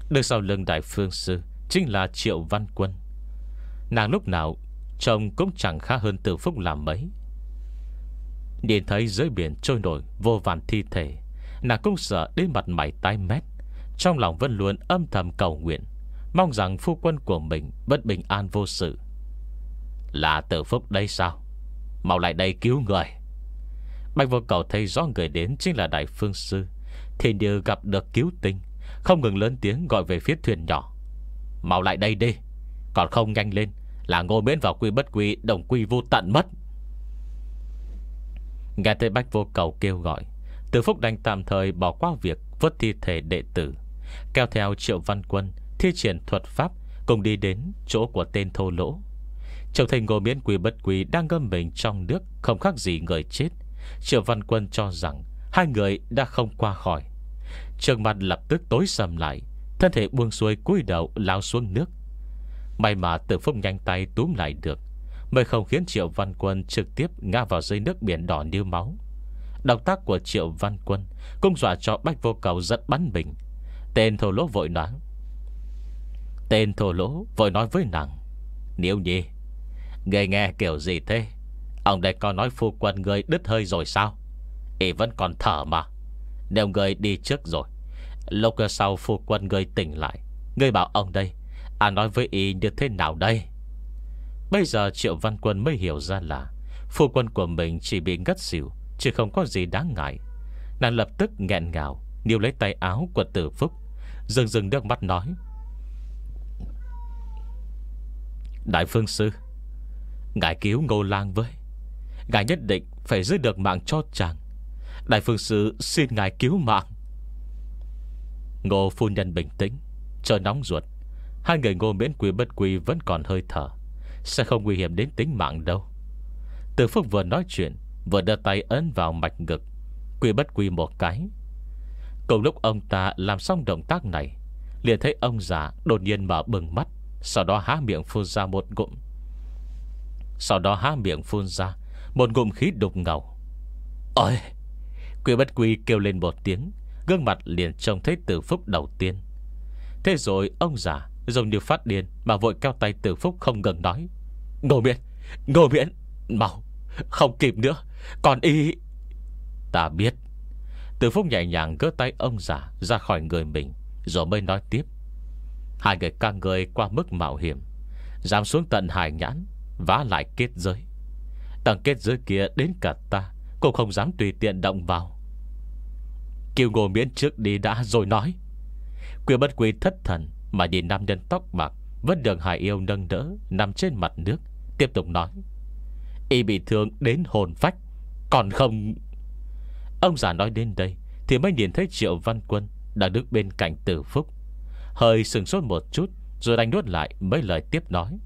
Đứng sau lưng Đại Phương Sư chính là Triệu Văn Quân. Nàng lúc nào trông cũng chẳng khá hơn Từ Phúc làm mấy. Nhìn thấy dưới biển trôi nổi vô vàn thi thể, nàng cũng sợ đến mặt mày tái mét. Trong lòng vẫn luôn âm thầm cầu nguyện, mong rằng phu quân của mình bất bình an vô sự. Là Từ Phúc đây sao? Mau lại đây cứu người. Bạch Vô Cầu thấy rõ người đến chính là Đại Phương Sư, thì như gặp được cứu tinh, không ngừng lớn tiếng gọi về phía thuyền nhỏ. Mau lại đây đi, còn không nhanh lên là Ngô Miễn vào quy bất quy, đồng quy vô tận mất. Nghe thấy Bạch Vô Cầu kêu gọi, Từ Phúc đành tạm thời bỏ qua việc vớt thi thể đệ tử, kéo theo Triệu Văn Quân thi triển thuật pháp cùng đi đến chỗ của tên thô lỗ. Trông thấy Ngô Miễn quy bất quy đang ngâm mình trong nước, không khác gì người chết, Triệu Văn Quân cho rằng hai người đã không qua khỏi. Trước mặt lập tức tối sầm lại, thân thể buông xuôi cúi đầu lao xuống nước. May mà Từ Phúc nhanh tay túm lại được, mới không khiến Triệu Văn Quân trực tiếp ngã vào dưới nước biển đỏ như máu. Động tác của Triệu Văn Quân cũng dọa cho Bạch Vô Cầu giật bắn mình. Tên thô lỗ vội nói Tên thô lỗ vội nói với nàng: Nếu nhi, người nghe kiểu gì thế? Ông đây có nói phu quân người đứt hơi rồi sao? Ý vẫn còn thở mà. Nếu người đi trước rồi, lúc sau phu quân người tỉnh lại, người bảo ông đây à nói với ý như thế nào đây? Bây giờ Triệu Văn Quân mới hiểu ra là phu quân của mình chỉ bị ngất xỉu, chứ không có gì đáng ngại. Nàng lập tức nghẹn ngào níu lấy tay áo của Từ Phúc, rưng rưng nước mắt nói: Đại Phương Sư, ngài cứu Ngô Lang với, ngài nhất định phải giữ được mạng cho chàng. Đại Phương Sư xin ngài cứu mạng. Ngô phu nhân bình tĩnh, trời nóng ruột. Hai người Ngô Miễn quy bất quy vẫn còn hơi thở, sẽ không nguy hiểm đến tính mạng đâu. Từ Phúc vừa nói chuyện vừa đưa tay ấn vào mạch ngực quy bất quy một cái. Cùng lúc ông ta làm xong động tác này, liền thấy ông già đột nhiên mở bừng mắt, Sau đó há miệng phun ra một ngụm Sau đó há miệng phun ra một ngụm khí đục ngầu. Ôi! Quy bất quy kêu lên một tiếng, gương mặt liền trông thấy Từ Phúc đầu tiên. Thế rồi ông già giống như phát điên mà vội kéo tay Từ Phúc không ngừng nói: Ngô Miễn, Ngô Miễn, mau, không kịp nữa, còn y. Ta biết. Từ Phúc nhẹ nhàng gỡ tay ông già ra khỏi người mình, rồi mới nói tiếp: Hai người các người qua mức mạo hiểm, dám xuống tận Hải Nhãn, vá lại kết giới. Tầng kết giới kia đến cả ta cũng không dám tùy tiện động vào. Kêu Ngô Miễn trước đi đã rồi nói. Quy bất quy thất thần mà nhìn nam nhân tóc bạc vẫn được Hải Yêu nâng đỡ nằm trên mặt nước, tiếp tục nói: Y bị thương đến hồn phách, còn không. Ông già nói đến đây thì mới nhìn thấy Triệu Văn Quân đang đứng bên cạnh Từ Phúc, hơi sừng sốt một chút, rồi đành nuốt lại mấy lời tiếp nói.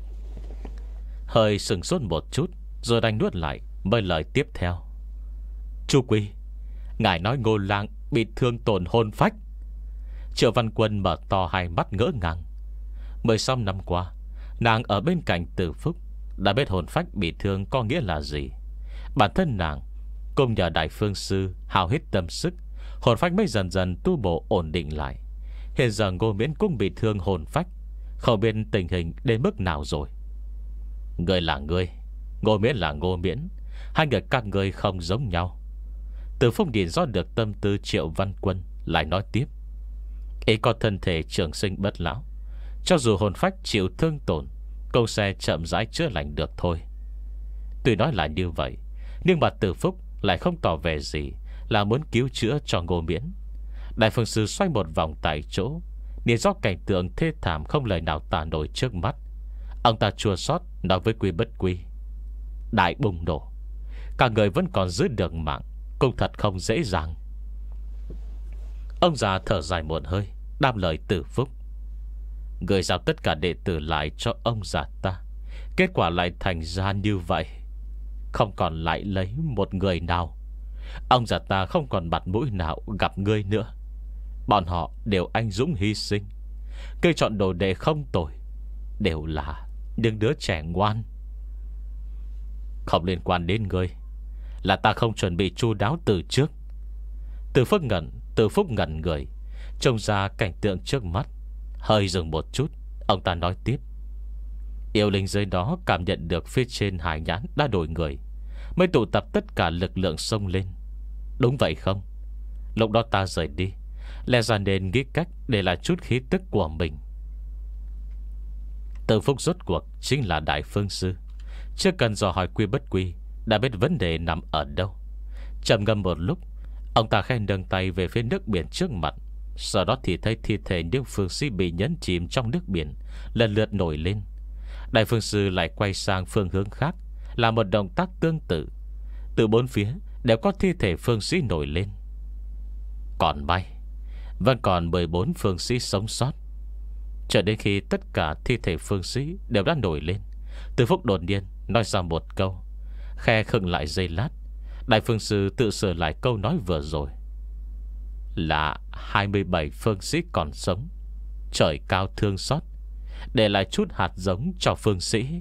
Hơi sừng sốt một chút Rồi đành nuốt lại mấy lời tiếp theo. Chu Quy, ngài nói Ngô Lang bị thương tổn hồn phách. Triệu Văn Quân mở to hai mắt ngỡ ngàng. Mười sáu năm qua, nàng ở bên cạnh Từ Phúc đã biết hồn phách bị thương có nghĩa là gì. Bản thân nàng cùng nhờ Đại Phương Sư hao hết tâm sức, hồn phách mới dần dần tu bổ ổn định lại. Hiện giờ Ngô Miễn cũng bị thương hồn phách, không biết tình hình đến mức nào rồi. Người là người, Ngô Miễn là Ngô Miễn, hai người các người không giống nhau. Từ Phúc nhìn rõ được tâm tư Triệu Văn Quân, lại nói tiếp: Ý có thân thể trường sinh bất lão, cho dù hồn phách chịu thương tổn cũng sẽ chậm rãi chữa lành được thôi. Tuy nói là như vậy, nhưng mà Từ Phúc lại không tỏ vẻ gì là muốn cứu chữa cho Ngô Miễn. Đại Phương Sư xoay một vòng tại chỗ, nhìn rõ cảnh tượng thê thảm không lời nào tả nổi trước mắt. Ông ta chua xót nói với Quy bất quy: Đại bùng nổ, cả người vẫn còn giữ được mạng, cũng thật không dễ dàng. Ông già thở dài một hơi, đáp lời Từ Phúc: Người giao tất cả đệ tử lại cho ông già ta, kết quả lại thành ra như vậy, không còn lại lấy một người nào. Ông già ta không còn mặt mũi nào gặp ngươi nữa. Bọn họ đều anh dũng hy sinh, cây chọn đồ đệ không tồi, đều là những đứa trẻ ngoan. Không liên quan đến ngươi, là ta không chuẩn bị chu đáo từ trước. Từ Phúc ngẩn Từ Phúc ngẩn người, Trông ra cảnh tượng trước mắt, hơi dừng một chút, ông ta nói tiếp. Yêu linh dưới đó cảm nhận được phía trên hải nhãn đã đổi người, mới tụ tập tất cả lực lượng xông lên. Đúng vậy không? Lúc đó ta rời đi, lẽ ra nên nghĩ cách để lại chút khí tức của mình. Từ Phúc rốt cuộc chính là Đại Phương Sư, chưa cần dò hỏi Quy Bất Quy, đã biết vấn đề nằm ở đâu. Trầm ngâm một lúc, ông ta khen nâng tay về phía nước biển trước mặt. Sau đó thì thấy thi thể những phương sĩ bị nhấn chìm trong nước biển lần lượt nổi lên. Đại Phương Sư lại quay sang phương hướng khác, làm một động tác tương tự. Từ bốn phía đều có thi thể phương sĩ nổi lên. Còn may vẫn còn mười bốn phương sĩ sống sót. Cho đến khi tất cả thi thể phương sĩ đều đã nổi lên, Từ Phúc đột nhiên nói ra một câu, khe khựng lại giây lát. Đại Phương Sư tự sửa lại câu nói vừa rồi, là hai mươi bảy phương sĩ còn sống. Trời cao thương xót, để lại chút hạt giống cho phương sĩ.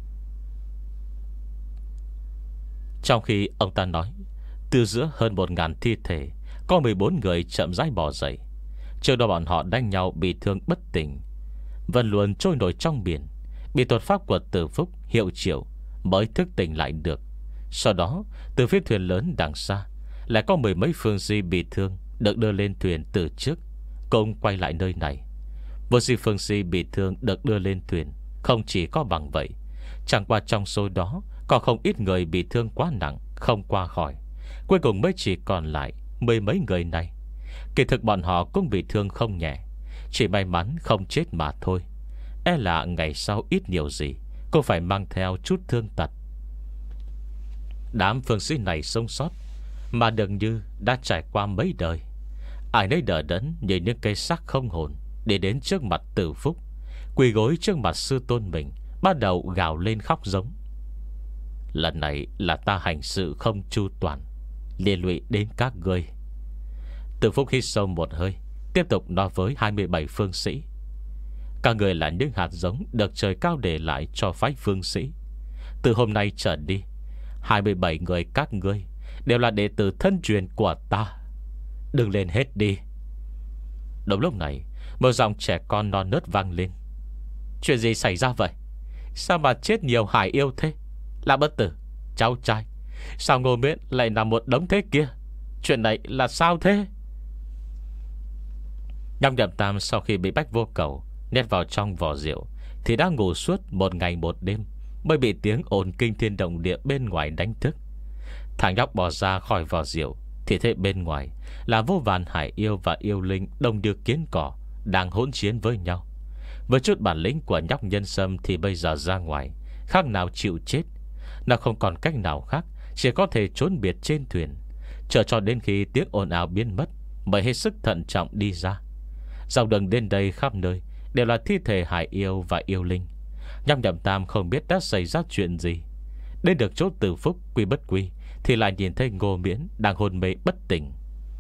Trong khi ông ta nói, từ giữa hơn một ngàn thi thể có mười bốn người chậm rãi bò dậy. Trước đó bọn họ đánh nhau bị thương bất tỉnh, vẫn luôn trôi nổi trong biển, bị thuật pháp của Từ Phúc hiệu triệu mới thức tỉnh lại được. Sau đó từ phía thuyền lớn đằng xa lại có mười mấy phương sĩ bị thương được đưa lên thuyền từ trước, cùng quay lại nơi này. Vô sĩ phương sĩ bị thương được đưa lên thuyền không chỉ có bằng vậy, chẳng qua trong số đó có không ít người bị thương quá nặng không qua khỏi. Cuối cùng mới chỉ còn lại mười mấy người này. Kỳ thực bọn họ cũng bị thương không nhẹ, chỉ may mắn không chết mà thôi. E là ngày sau ít nhiều gì cũng phải mang theo chút thương tật. Đám phương sĩ này sống sót mà dường như đã trải qua mấy đời, ai nấy đỡ đẫn như những cây xác không hồn, để đến trước mặt Từ Phúc, quỳ gối trước mặt sư tôn mình, bắt đầu gào lên khóc giống. Lần này là ta hành sự không chu toàn, liên lụy đến các ngươi. Từ Phúc hít sâu một hơi, tiếp tục nói với hai mươi bảy phương sĩ, các người là những hạt giống được trời cao để lại cho phái phương sĩ. Từ hôm nay trở đi, hai mươi bảy người các ngươi đều là đệ tử thân truyền của ta. Đừng lên hết đi. Đúng lúc này, một giọng trẻ con non nớt vang lên. Chuyện gì xảy ra vậy? Sao mà chết nhiều hải yêu thế? Là Bất Tử, cháu trai, sao Ngô Miễn lại nằm một đống thế kia? Chuyện này là sao thế? Nhâm Nhậm Tam sau khi bị Bách Vô Cầu nhét vào trong vỏ rượu thì đã ngủ suốt một ngày một đêm, mới bị tiếng ồn kinh thiên động địa bên ngoài đánh thức. Thằng nhóc bò ra khỏi vỏ rượu thì thấy bên ngoài là vô vàn hải yêu và yêu linh đông như kiến cỏ đang hỗn chiến với nhau. Với chút bản lĩnh của nhóc Nhân Sâm thì bây giờ ra ngoài khác nào chịu chết. Nó không còn cách nào khác, chỉ có thể trốn biệt trên thuyền, chờ cho đến khi tiếng ồn ào biến mất mới hết sức thận trọng đi ra. Dọc đường đến đây khắp nơi đều là thi thể hải yêu và yêu linh. Nhóc Nhậm Tam không biết đã xảy ra chuyện gì. Đến được chỗ Từ Phúc Quy Bất Quy thì lại nhìn thấy Ngô Miễn đang hôn mê bất tỉnh.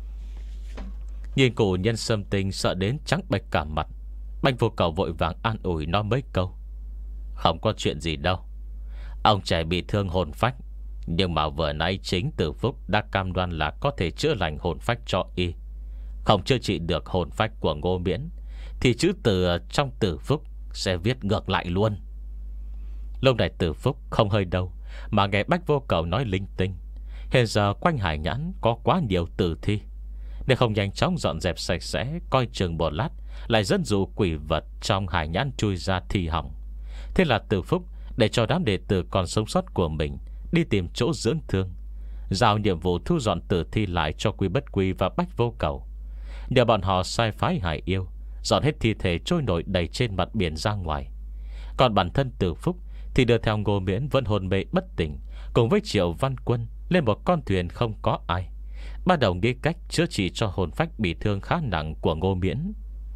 Nhìn cụ Nhân Sâm Tinh sợ đến trắng bệch cả mặt, Bách Vô Cầu vội vàng an ủi nó mấy câu. Không có chuyện gì đâu, ông trẻ bị thương hồn phách, nhưng mà vừa nãy chính Từ Phúc đã cam đoan là có thể chữa lành hồn phách cho y. Không chữa trị được hồn phách của Ngô Miễn thì chữ từ trong Từ Phúc sẽ viết ngược lại luôn. Lúc này Từ Phúc không hơi đâu mà nghe Bách Vô Cầu nói linh tinh. Hiện giờ quanh hải nhãn có quá nhiều tử thi, nên không nhanh chóng dọn dẹp sạch sẽ, coi chừng một lát lại dẫn dụ quỷ vật trong hải nhãn chui ra thi hỏng. Thế là Từ Phúc để cho đám đệ tử còn sống sót của mình đi tìm chỗ dưỡng thương, giao nhiệm vụ thu dọn tử thi lại cho Quy Bất Quy và Bách Vô Cầu. Nhờ bọn họ sai phái hải yêu dọn hết thi thể trôi nổi đầy trên mặt biển ra ngoài. Còn bản thân Từ Phúc thì đưa theo Ngô Miễn vẫn hôn mê bất tỉnh, cùng với Triệu Văn Quân lên một con thuyền không có ai, bắt đầu nghĩ cách chữa trị cho hồn phách bị thương khá nặng của Ngô Miễn.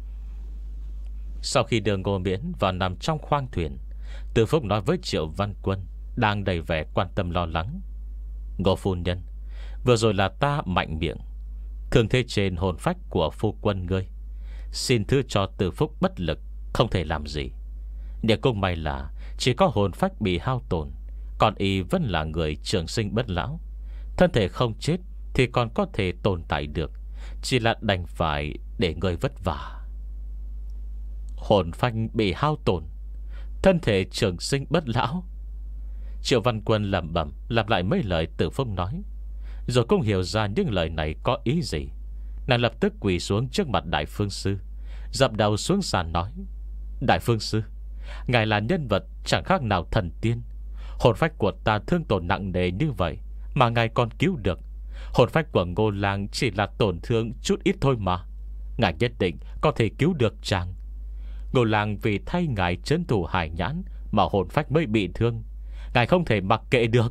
Sau khi đưa Ngô Miễn vào nằm trong khoang thuyền, Từ Phúc nói với Triệu Văn Quân đang đầy vẻ quan tâm lo lắng. Ngô phu nhân, vừa rồi là ta mạnh miệng, thương thế trên hồn phách của phu quân ngươi, xin thứ cho Từ Phúc bất lực, không thể làm gì. Nhưng cũng may là chỉ có hồn phách bị hao tổn, còn y vẫn là người trường sinh bất lão. Thân thể không chết thì còn có thể tồn tại được, chỉ là đành phải để người vất vả. Hồn phách bị hao tổn, thân thể trường sinh bất lão. Triệu Văn Quân lẩm bẩm lặp lại mấy lời Tử Phúc nói, rồi cũng hiểu ra những lời này có ý gì. Nàng lập tức quỳ xuống trước mặt Đại Phương Sư, dập đầu xuống sàn nói: Đại Phương Sư, ngài là nhân vật chẳng khác nào thần tiên. Hồn phách của ta thương tổn nặng nề như vậy mà ngài còn cứu được. Hồn phách của Ngô Lang chỉ là tổn thương chút ít thôi mà, ngài nhất định có thể cứu được chàng. Ngô Lang vì thay ngài trấn thủ Hải Nhãn mà hồn phách mới bị thương, ngài không thể mặc kệ được.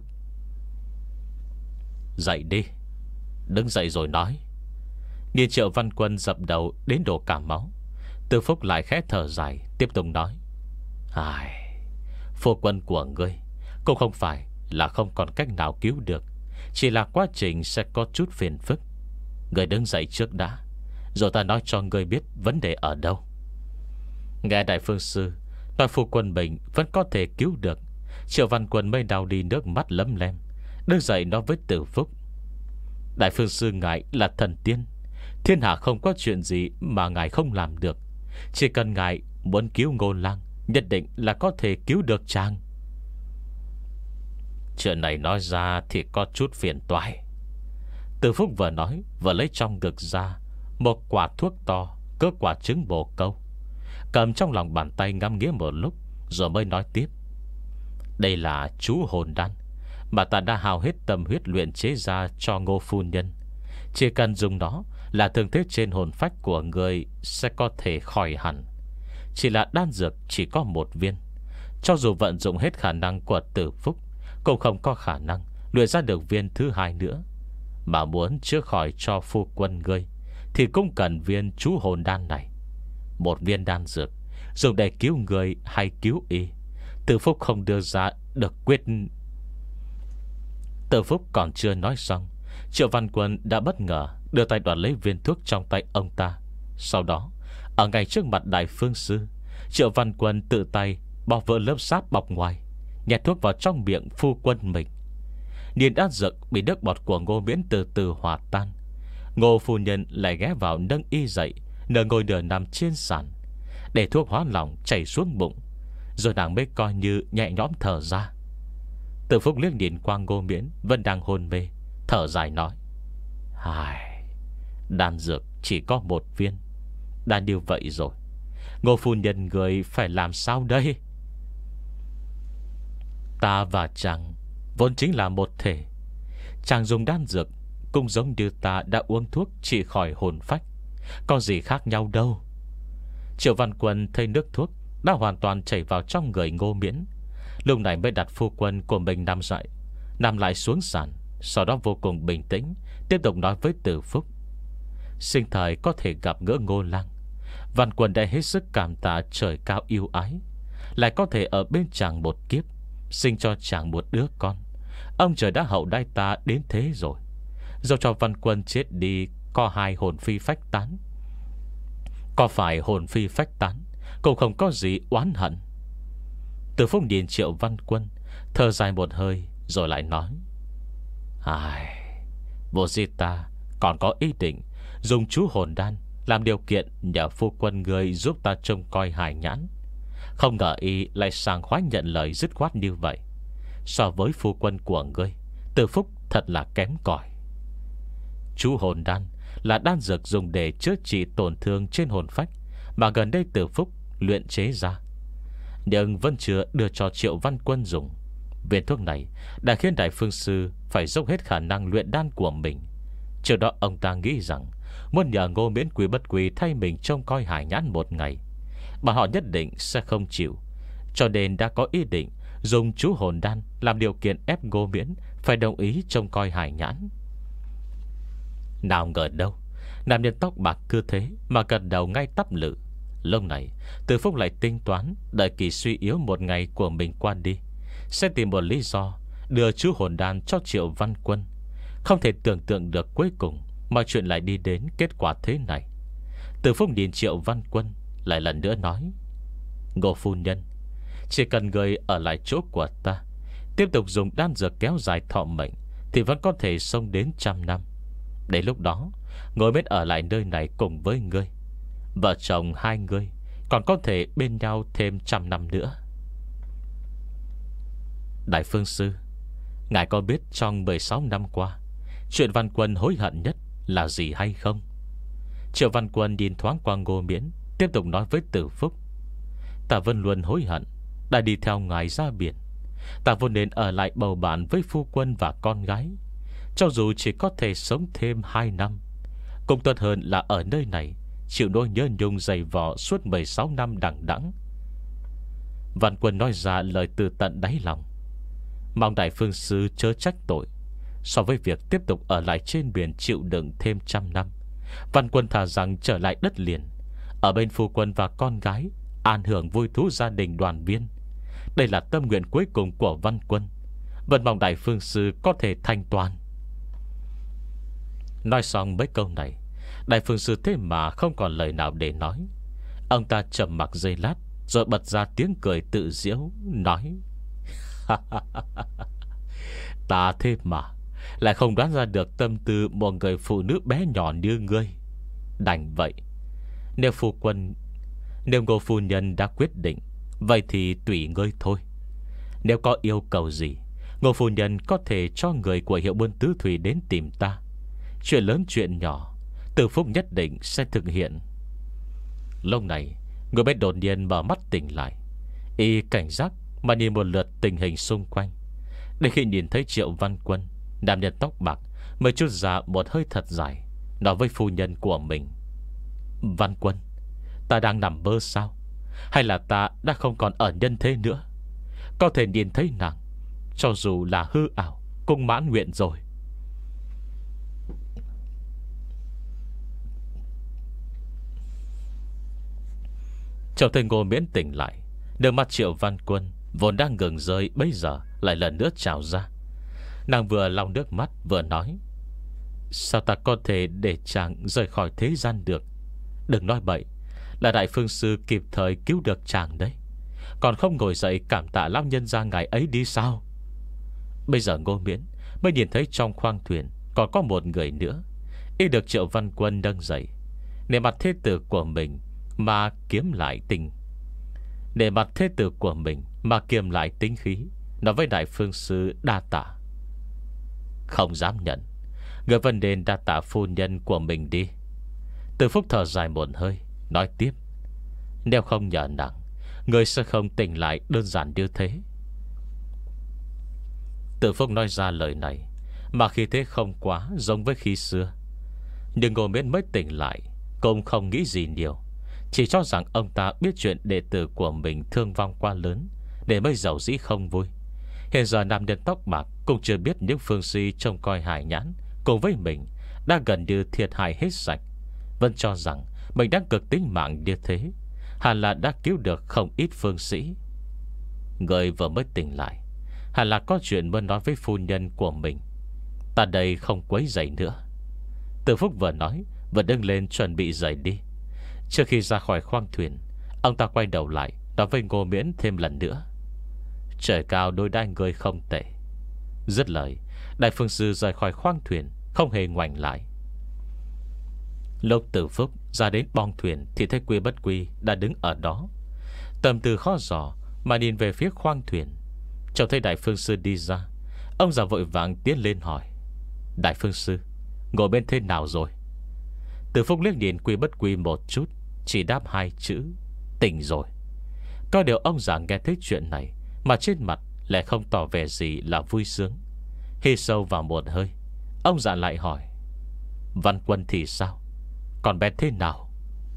Dậy đi, đứng dậy rồi nói. Nhìn Triệu Văn Quân dập đầu đến đổ cả máu, Từ Phúc lại khẽ thở dài, tiếp tục nói: Ai, phu quân của ngươi cũng không phải là không còn cách nào cứu được, chỉ là quá trình sẽ có chút phiền phức. Ngươi đứng dậy trước đã, rồi ta nói cho ngươi biết vấn đề ở đâu. Nghe Đại Phương Sư nói phu quân mình vẫn có thể cứu được, Triệu Văn Quân mới đau đi nước mắt lấm lem, đứng dậy nói với Tử Phúc: Đại Phương Sư ngài là thần tiên, thiên hạ không có chuyện gì mà ngài không làm được. Chỉ cần ngài muốn cứu Ngô Lang, nhất định là có thể cứu được chàng. Chuyện này nói ra thì có chút phiền toái. Từ Phúc vừa nói vừa lấy trong ngực ra một quả thuốc to cỡ quả trứng bồ câu, cầm trong lòng bàn tay ngắm nghía một lúc, rồi mới nói tiếp: Đây là chú hồn đan mà ta đã hao hết tâm huyết luyện chế ra cho Ngô phu nhân. Chỉ cần dùng nó là thương thế trên hồn phách của người sẽ có thể khỏi hẳn. Chỉ là đan dược chỉ có một viên, cho dù vận dụng hết khả năng của Tử Phúc cũng không có khả năng luyện ra được viên thứ hai nữa. Mà muốn chữa khỏi cho phu quân ngươi thì cũng cần viên chú hồn đan này. Một viên đan dược dùng để cứu người hay cứu y, Tử Phúc không đưa ra được quyết. Tử Phúc còn chưa nói xong, Triệu Văn Quân đã bất ngờ đưa tay đoạt lấy viên thuốc trong tay ông ta. Sau đó, ở ngay trước mặt Đại Phương Sư, Triệu Văn Quân tự tay bỏ vỡ lớp sáp bọc ngoài, nhét thuốc vào trong miệng phu quân mình. Nhìn đan dược bị nước bọt của Ngô Miễn từ từ hòa tan, Ngô phu nhân lại ghé vào nâng y dậy, nửa ngồi nửa nằm trên sàn, để thuốc hóa lỏng chảy xuống bụng, rồi nàng mới coi như nhẹ nhõm thở ra. Từ Phúc liếc nhìn qua Ngô Miễn vẫn đang hôn mê, thở dài nói: Ai, đan dược chỉ có một viên, đã như vậy rồi, Ngô phu nhân người phải làm sao đây? Ta và chàng vốn chính là một thể. Chàng dùng đan dược cũng giống như ta đã uống thuốc trị khỏi hồn phách, có gì khác nhau đâu. Triệu Văn Quân thấy nước thuốc đã hoàn toàn chảy vào trong người Ngô Miễn, lúc này mới đặt phu quân của mình nằm dậy, nằm lại xuống sàn. Sau đó vô cùng bình tĩnh tiếp tục nói với Tử Phúc: Sinh thời có thể gặp gỡ Ngô Lang, Văn Quân đã hết sức cảm tạ trời cao yêu ái, lại có thể ở bên chàng một kiếp, sinh cho chàng một đứa con. Ông trời đã hậu đãi ta đến thế rồi. Dẫu cho Văn Quân chết đi có hai hồn phi phách tán, có phải hồn phi phách tán cũng không có gì oán hận. Tử Phúc nhìn Triệu Văn Quân, thở dài một hơi, rồi lại nói: Ai, vô di ta còn có ý định dùng chú hồn đan làm điều kiện nhờ phu quân người giúp ta trông coi Hải Nhãn. Không ngờ y lại sảng khoái nhận lời dứt khoát như vậy. So với phu quân của ngươi, Tử Phúc thật là kém cỏi. Chú hồn đan là đan dược dùng để chữa trị tổn thương trên hồn phách mà gần đây Tử Phúc luyện chế ra, nhưng vẫn chưa đưa cho Triệu Văn Quân dùng. Viên thuốc này đã khiến Đại Phương Sư phải dốc hết khả năng luyện đan của mình. Trước đó ông ta nghĩ rằng muốn nhờ Ngô Miễn quý bất quý thay mình trông coi Hải Nhãn một ngày, mà họ nhất định sẽ không chịu, cho nên đã có ý định dùng chú hồn đan làm điều kiện ép Ngô Miễn phải đồng ý trông coi Hải Nhãn. Nào ngờ đâu, nam nhân tóc bạc cứ thế mà gật đầu ngay tắp lự. Lúc này Từ Phúc lại tính toán đợi kỳ suy yếu một ngày của mình qua đi, sẽ tìm một lý do đưa chú hồn đan cho Triệu Văn Quân. Không thể tưởng tượng được cuối cùng mọi chuyện lại đi đến kết quả thế này. Từ Phúc nhìn Triệu Văn Quân, lại lần nữa nói: Ngô phu nhân, chỉ cần người ở lại chỗ của ta, tiếp tục dùng đan dược kéo dài thọ mệnh, thì vẫn có thể sống đến trăm năm. Đến lúc đó Ngồi biết ở lại nơi này cùng với ngươi. Vợ chồng hai người còn có thể bên nhau thêm trăm năm nữa. Đại Phương Sư, ngài có biết trong mười sáu năm qua chuyện Văn Quân hối hận nhất là gì hay không? Triệu Văn Quân nhìn thoáng qua Ngô Miễn, tiếp tục nói với Tử Phúc: Ta vẫn luôn hối hận đã đi theo ngài ra biển. Ta vốn nên ở lại bầu bạn với phu quân và con gái. Cho dù chỉ có thể sống thêm hai năm, cũng tốt hơn là ở nơi này chịu nỗi nhớ nhung dày vò suốt mười sáu năm đằng đẵng. Văn Quân nói ra lời từ tận đáy lòng. Mong Đại Phương Sư chớ trách tội. So với việc tiếp tục ở lại trên biển chịu đựng thêm trăm năm, Văn Quân thà rằng trở lại đất liền, ở bên phu quân và con gái, an hưởng vui thú gia đình đoàn viên. Đây là tâm nguyện cuối cùng của Văn Quân. Vẫn mong Đại Phương Sư có thể thanh toàn. Nói xong mấy câu này, Đại Phương Sư thế mà không còn lời nào để nói. Ông ta trầm mặc giây lát, rồi bật ra tiếng cười tự giễu, nói: Ta thế mà lại không đoán ra được tâm tư một người phụ nữ bé nhỏ như ngươi. Đành vậy. Nếu phu quân Nếu Ngô phu nhân đã quyết định, vậy thì tùy ngươi thôi. Nếu có yêu cầu gì, Ngô phu nhân có thể cho người của hiệu buôn tứ thủy đến tìm ta. Chuyện lớn chuyện nhỏ, Từ Phúc nhất định sẽ thực hiện. Lúc này, người bé đột nhiên mở mắt tỉnh lại. Y cảnh giác mà nhìn một lượt tình hình xung quanh. Đến khi nhìn thấy Triệu Văn Quân, nam nhân tóc bạc, mới chút ra một hơi thật dài, nói với phu nhân của mình: Văn Quân, ta đang nằm mơ sao? Hay là ta đã không còn ở nhân thế nữa? Có thể nhìn thấy nàng, cho dù là hư ảo, cũng mãn nguyện rồi. Trong thời Ngô Miễn tỉnh lại, nước mắt Triệu Văn Quân vốn đang ngừng rơi bây giờ lại lần nữa trào ra. Nàng vừa lau nước mắt vừa nói: Sao ta có thể để chàng rời khỏi thế gian được? Đừng nói bậy, là Đại Phương Sư kịp thời cứu được chàng đấy. Còn không ngồi dậy cảm tạ lão nhân gia ngài ấy đi sao? Bây giờ Ngô Miễn mới nhìn thấy trong khoang thuyền còn có một người nữa. Y được Triệu Văn Quân nâng dậy, nề mặt thế tử của mình mà kiếm lại tình Nề mặt thế tử của mình mà kiềm lại tính khí, nói với Đại Phương Sư đa tạ. Không dám nhận, người vẫn nên đa tạ phu nhân của mình đi. Từ Phúc thở dài một hơi, nói tiếp: Nếu không nhờ nàng, người sẽ không tỉnh lại đơn giản như thế. Từ Phúc nói ra lời này mà khi thế không quá giống với khi xưa. Nhưng Ngô Miễn mới tỉnh lại cũng không nghĩ gì nhiều, chỉ cho rằng ông ta biết chuyện đệ tử của mình thương vong quá lớn, để mới giàu dĩ không vui. Hiện giờ nam nhân tóc bạc cũng chưa biết những phương si trông coi Hải Nhãn cùng với mình đã gần như thiệt hại hết sạch, vẫn cho rằng mình đang cực tính mạng như thế, hẳn là đã cứu được không ít phương sĩ. Người vừa mới tỉnh lại, hẳn là có chuyện muốn nói với phu nhân của mình. Ta đây không quấy rầy nữa. Từ Phúc vừa nói vừa đứng lên chuẩn bị rời đi. Trước khi ra khỏi khoang thuyền, ông ta quay đầu lại nói với Ngô Miễn thêm lần nữa: Trời cao đối đãi người không tệ. Dứt lời, Đại Phương Sư rời khỏi khoang thuyền, không hề ngoảnh lại. Lúc Từ Phúc ra đến bong thuyền thì thấy Quy Bất Quy đã đứng ở đó, tâm tư khó dò mà nhìn về phía khoang thuyền. Trông thấy Đại Phương Sư đi ra, ông già vội vàng tiến lên hỏi: Đại Phương Sư, ngồi bên thế nào rồi? Từ Phúc liếc nhìn Quy Bất Quy một chút, chỉ đáp hai chữ: tỉnh rồi. Có điều ông già nghe thấy chuyện này mà trên mặt lại không tỏ vẻ gì là vui sướng. Hít sâu vào một hơi, ông già lại hỏi: Văn Quân thì sao? Còn bé thế nào?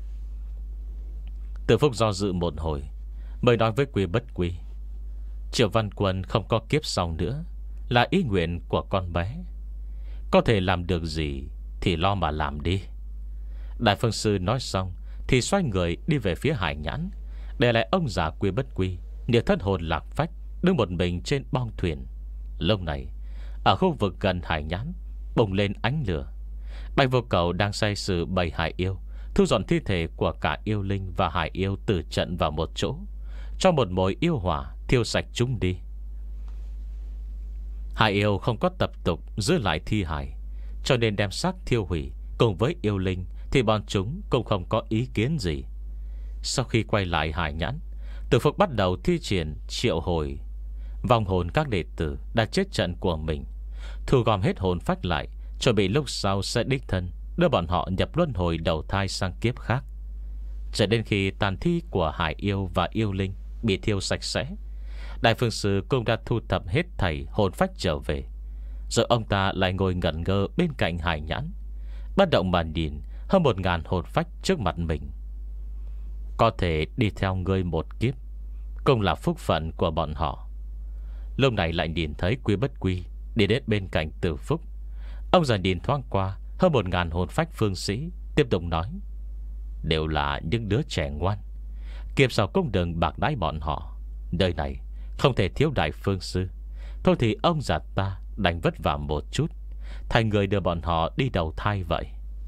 Từ Phúc do dự một hồi mới nói với Quy Bất Quy: Triệu Văn Quân không có kiếp sau nữa là ý nguyện của con bé. Có thể làm được gì thì lo mà làm đi. Đại Phương Sư nói xong thì xoay người đi về phía Hải Nhãn, để lại ông già Quy Bất Quy như thất hồn lạc phách đứng một mình trên bong thuyền. Lúc này ở khu vực gần Hải Nhãn bùng lên ánh lửa. Bạch Vô Cầu đang say sưa bầy hải yêu, thu dọn thi thể của cả yêu linh và hải yêu tử trận vào một chỗ, cho một mồi yêu hỏa thiêu sạch chúng đi. Hải yêu không có tập tục giữ lại thi hải, cho nên đem xác thiêu hủy cùng với yêu linh thì bọn chúng cũng không có ý kiến gì. Sau khi quay lại hải nhãn, Từ Phúc bắt đầu thi triển triệu hồi vong hồn các đệ tử đã chết trận của mình, thu gom hết hồn phách lại, chuẩn bị lúc sau sẽ đích thân đưa bọn họ nhập luân hồi đầu thai sang kiếp khác. Cho đến khi tàn thi của hải yêu và yêu linh bị thiêu sạch sẽ, Đại Phương Sư cũng đã thu thập hết thảy hồn phách trở về. Rồi ông ta lại ngồi ngẩn ngơ bên cạnh hải nhãn, bất động mà nhìn hơn một ngàn hồn phách trước mặt mình. Có thể đi theo ngươi một kiếp cũng là phúc phận của bọn họ. Lúc này lại nhìn thấy Quy Bất Quy đi đến bên cạnh Từ Phúc. Ông già nhìn thoáng qua hơn một ngàn hồn phách phương sĩ, tiếp tục nói: đều là những đứa trẻ ngoan, kiếp sau cũng đừng bạc đãi bọn họ. Đời này không thể thiếu Đại Phương Sư. Thôi thì ông già ta đành vất vả một chút, thành người đưa bọn họ đi đầu thai vậy.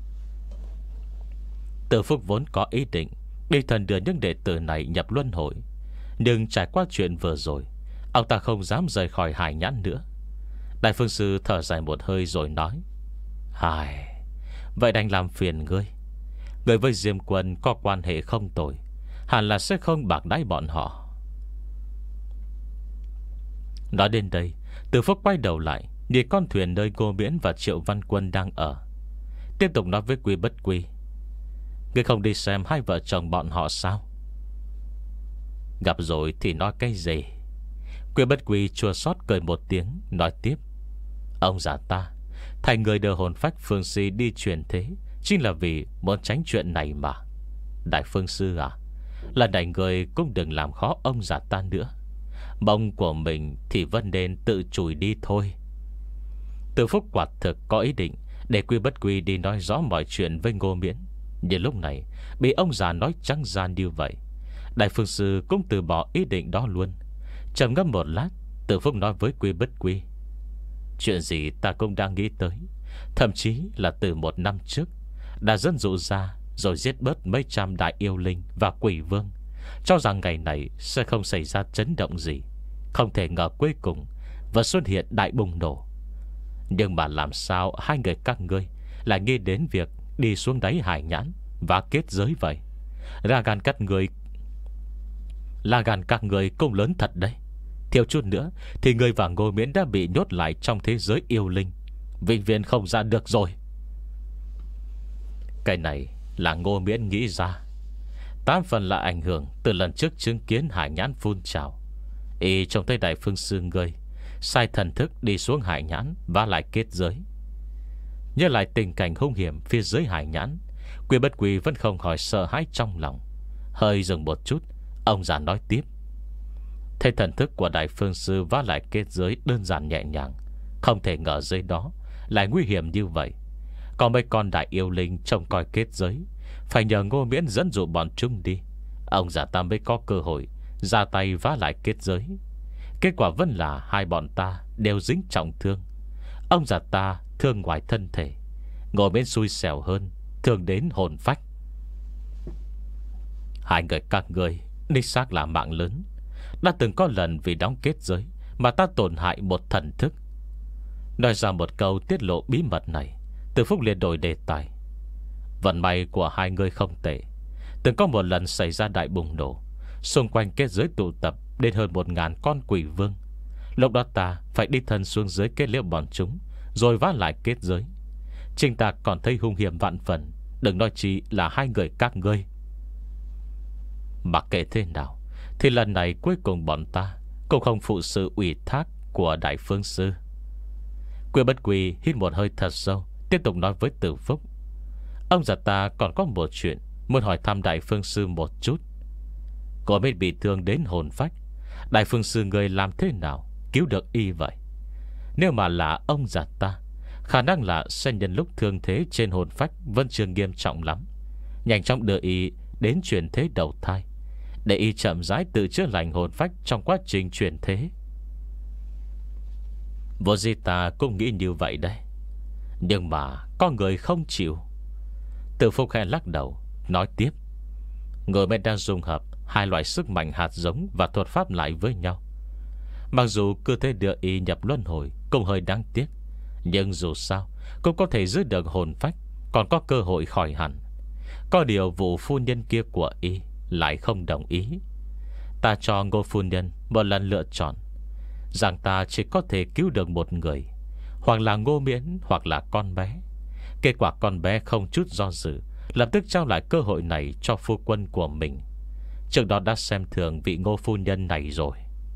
Từ Phúc vốn có ý định đi thần đưa những đệ tử này nhập luân hồi, nhưng trải qua chuyện vừa rồi, ông ta không dám rời khỏi hải nhãn nữa. Đại Phương Sư thở dài một hơi rồi nói: hài, vậy đành làm phiền ngươi. Người với Diêm Quân có quan hệ không tồi, hẳn là sẽ không bạc đãi bọn họ. Nói đến đây, Từ Phúc quay đầu lại nhìn con thuyền nơi Ngô Miễn và Triệu Văn Quân đang ở, tiếp tục nói với Quy Bất Quy: ngươi không đi xem hai vợ chồng bọn họ sao? Gặp rồi thì nói cái gì? Quy Bất Quy chua xót cười một tiếng, nói tiếp: ông già ta thành người đưa hồn phách phương si đi truyền thế chính là vì muốn tránh chuyện này mà. Đại Phương Sư à, lần này người cũng đừng làm khó ông già ta nữa. Mông của mình thì vẫn nên tự chùi đi thôi. Từ Phúc quả thực có ý định để Quy Bất Quy đi nói rõ mọi chuyện với Ngô Miễn, nhưng lúc này bị ông già nói trắng ra như vậy, Đại Phương Sư cũng từ bỏ ý định đó luôn. Trầm ngâm một lát, Từ Phúc nói với Quy Bất Quy: chuyện gì ta cũng đang nghĩ tới, thậm chí là từ một năm trước đã dẫn dụ ra rồi giết bớt mấy trăm đại yêu linh và quỷ vương, cho rằng ngày này sẽ không xảy ra chấn động gì. Không thể ngờ cuối cùng vẫn xuất hiện đại bùng nổ. Nhưng mà làm sao hai người các ngươi lại nghĩ đến việc đi xuống đáy hải nhãn và kết giới vậy? Là gan các người Là gan các người cũng lớn thật đấy. Thiếu chút nữa thì người và Ngô Miễn đã bị nhốt lại trong thế giới yêu linh, vĩnh viễn không ra được rồi. Cái này là Ngô Miễn nghĩ ra, tám phần là ảnh hưởng từ lần trước chứng kiến hải nhãn phun trào. Y trông thấy Đại Phương Sư người sai thần thức đi xuống hải nhãn và lại kết giới. Nhớ lại tình cảnh hung hiểm phía dưới hải nhãn, Quy Bất Quy vẫn không khỏi sợ hãi trong lòng. Hơi dừng một chút, ông già nói tiếp: thế thần thức của Đại Phương Sư vá lại kết giới đơn giản nhẹ nhàng, không thể ngờ dưới đó lại nguy hiểm như vậy. Còn mấy con đại yêu linh trông coi kết giới phải nhờ Ngô Miễn dẫn dụ bọn chúng đi, ông già ta mới có cơ hội ra tay vá lại kết giới. Kết quả vẫn là hai bọn ta đều dính trọng thương. Ông già ta thương ngoài thân thể, Ngô Miễn xui xẻo hơn, thương đến hồn phách. Hai người các ngươi đích xác là mạng lớn. Đã từng có lần vì đóng kết giới mà ta tổn hại một thần thức. Nói ra một câu tiết lộ bí mật này, Từ Phúc liền đổi đề tài: vận may của hai người không tệ. Từng có một lần xảy ra đại bùng nổ, xung quanh kết giới tụ tập đến hơn một ngàn con quỷ vương. Lúc đó ta phải đi thân xuống dưới kết liễu bọn chúng, rồi vá lại kết giới. Chính ta còn thấy hung hiểm vạn phần, đừng nói chi là hai người các ngươi. Mặc kệ thế nào thì lần này cuối cùng bọn ta cũng không phụ sự ủy thác của Đại Phương Sư. Quy Bất Quy hít một hơi thật sâu, tiếp tục nói với Từ Phúc: ông già ta còn có một chuyện muốn hỏi thăm Đại Phương Sư một chút. Có biết bị thương đến hồn phách, Đại Phương Sư người làm thế nào cứu được y vậy? Nếu mà là ông già ta, khả năng là sẽ nhân lúc thương thế trên hồn phách vẫn chưa nghiêm trọng lắm, nhanh chóng đưa y đến chuyển thế đầu thai, để y chậm rãi tự chữa lành hồn phách trong quá trình chuyển thế. Vô gì ta cũng nghĩ như vậy đấy, nhưng mà có người không chịu. Từ Phúc khẽ lắc đầu, nói tiếp: người bên đang dung hợp hai loại sức mạnh hạt giống và thuật pháp lại với nhau. Mặc dù cơ thể đưa y nhập luân hồi cũng hơi đáng tiếc, Nhưng dù sao cũng có thể giữ được hồn phách, còn có cơ hội khỏi hẳn. Có điều vụ phu nhân kia của y lại không đồng ý. Ta cho Ngô phu nhân một lần lựa chọn, rằng ta chỉ có thể cứu được một người, hoặc là Ngô Miễn, hoặc là con bé. Kết quả con bé không chút do dự, lập tức trao lại cơ hội này cho phu quân của mình. Trước đó đã xem thường vị Ngô phu nhân này rồi.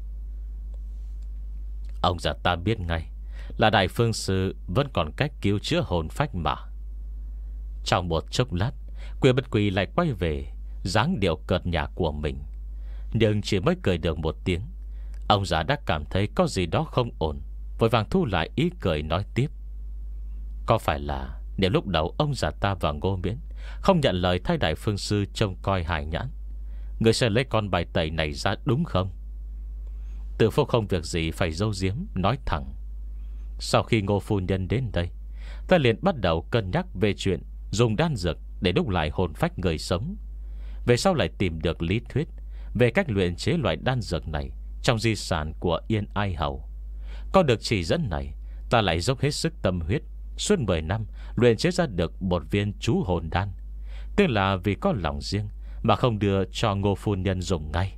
Ông già ta biết ngay là Đại Phương Sư vẫn còn cách cứu chữa hồn phách mà. Trong một chốc lát, Quy Bất Quy lại quay về dáng điệu cợt nhả của mình. Nhưng chỉ mới cười được một tiếng, ông già đã cảm thấy có gì đó không ổn, vội vàng thu lại ý cười nói tiếp. Có phải là nếu lúc đầu ông già ta và Ngô Miễn không nhận lời thay Đại Phương Sư trông coi hài nhãn, người sẽ lấy con bài tẩy này ra đúng không? Từ Phúc không việc gì phải giấu giếm, nói thẳng. Sau khi Ngô phu nhân đến đây, ta liền bắt đầu cân nhắc về chuyện dùng đan dược để đúc lại hồn phách người sống. Về sau lại tìm được lý thuyết về cách luyện chế loại đan dược này trong di sản của Yên Ai Hầu. Có được chỉ dẫn này, ta lại dốc hết sức tâm huyết suốt mười năm luyện chế ra được một viên chú hồn đan. Tức là vì có lòng riêng mà không đưa cho Ngô phu nhân dùng ngay.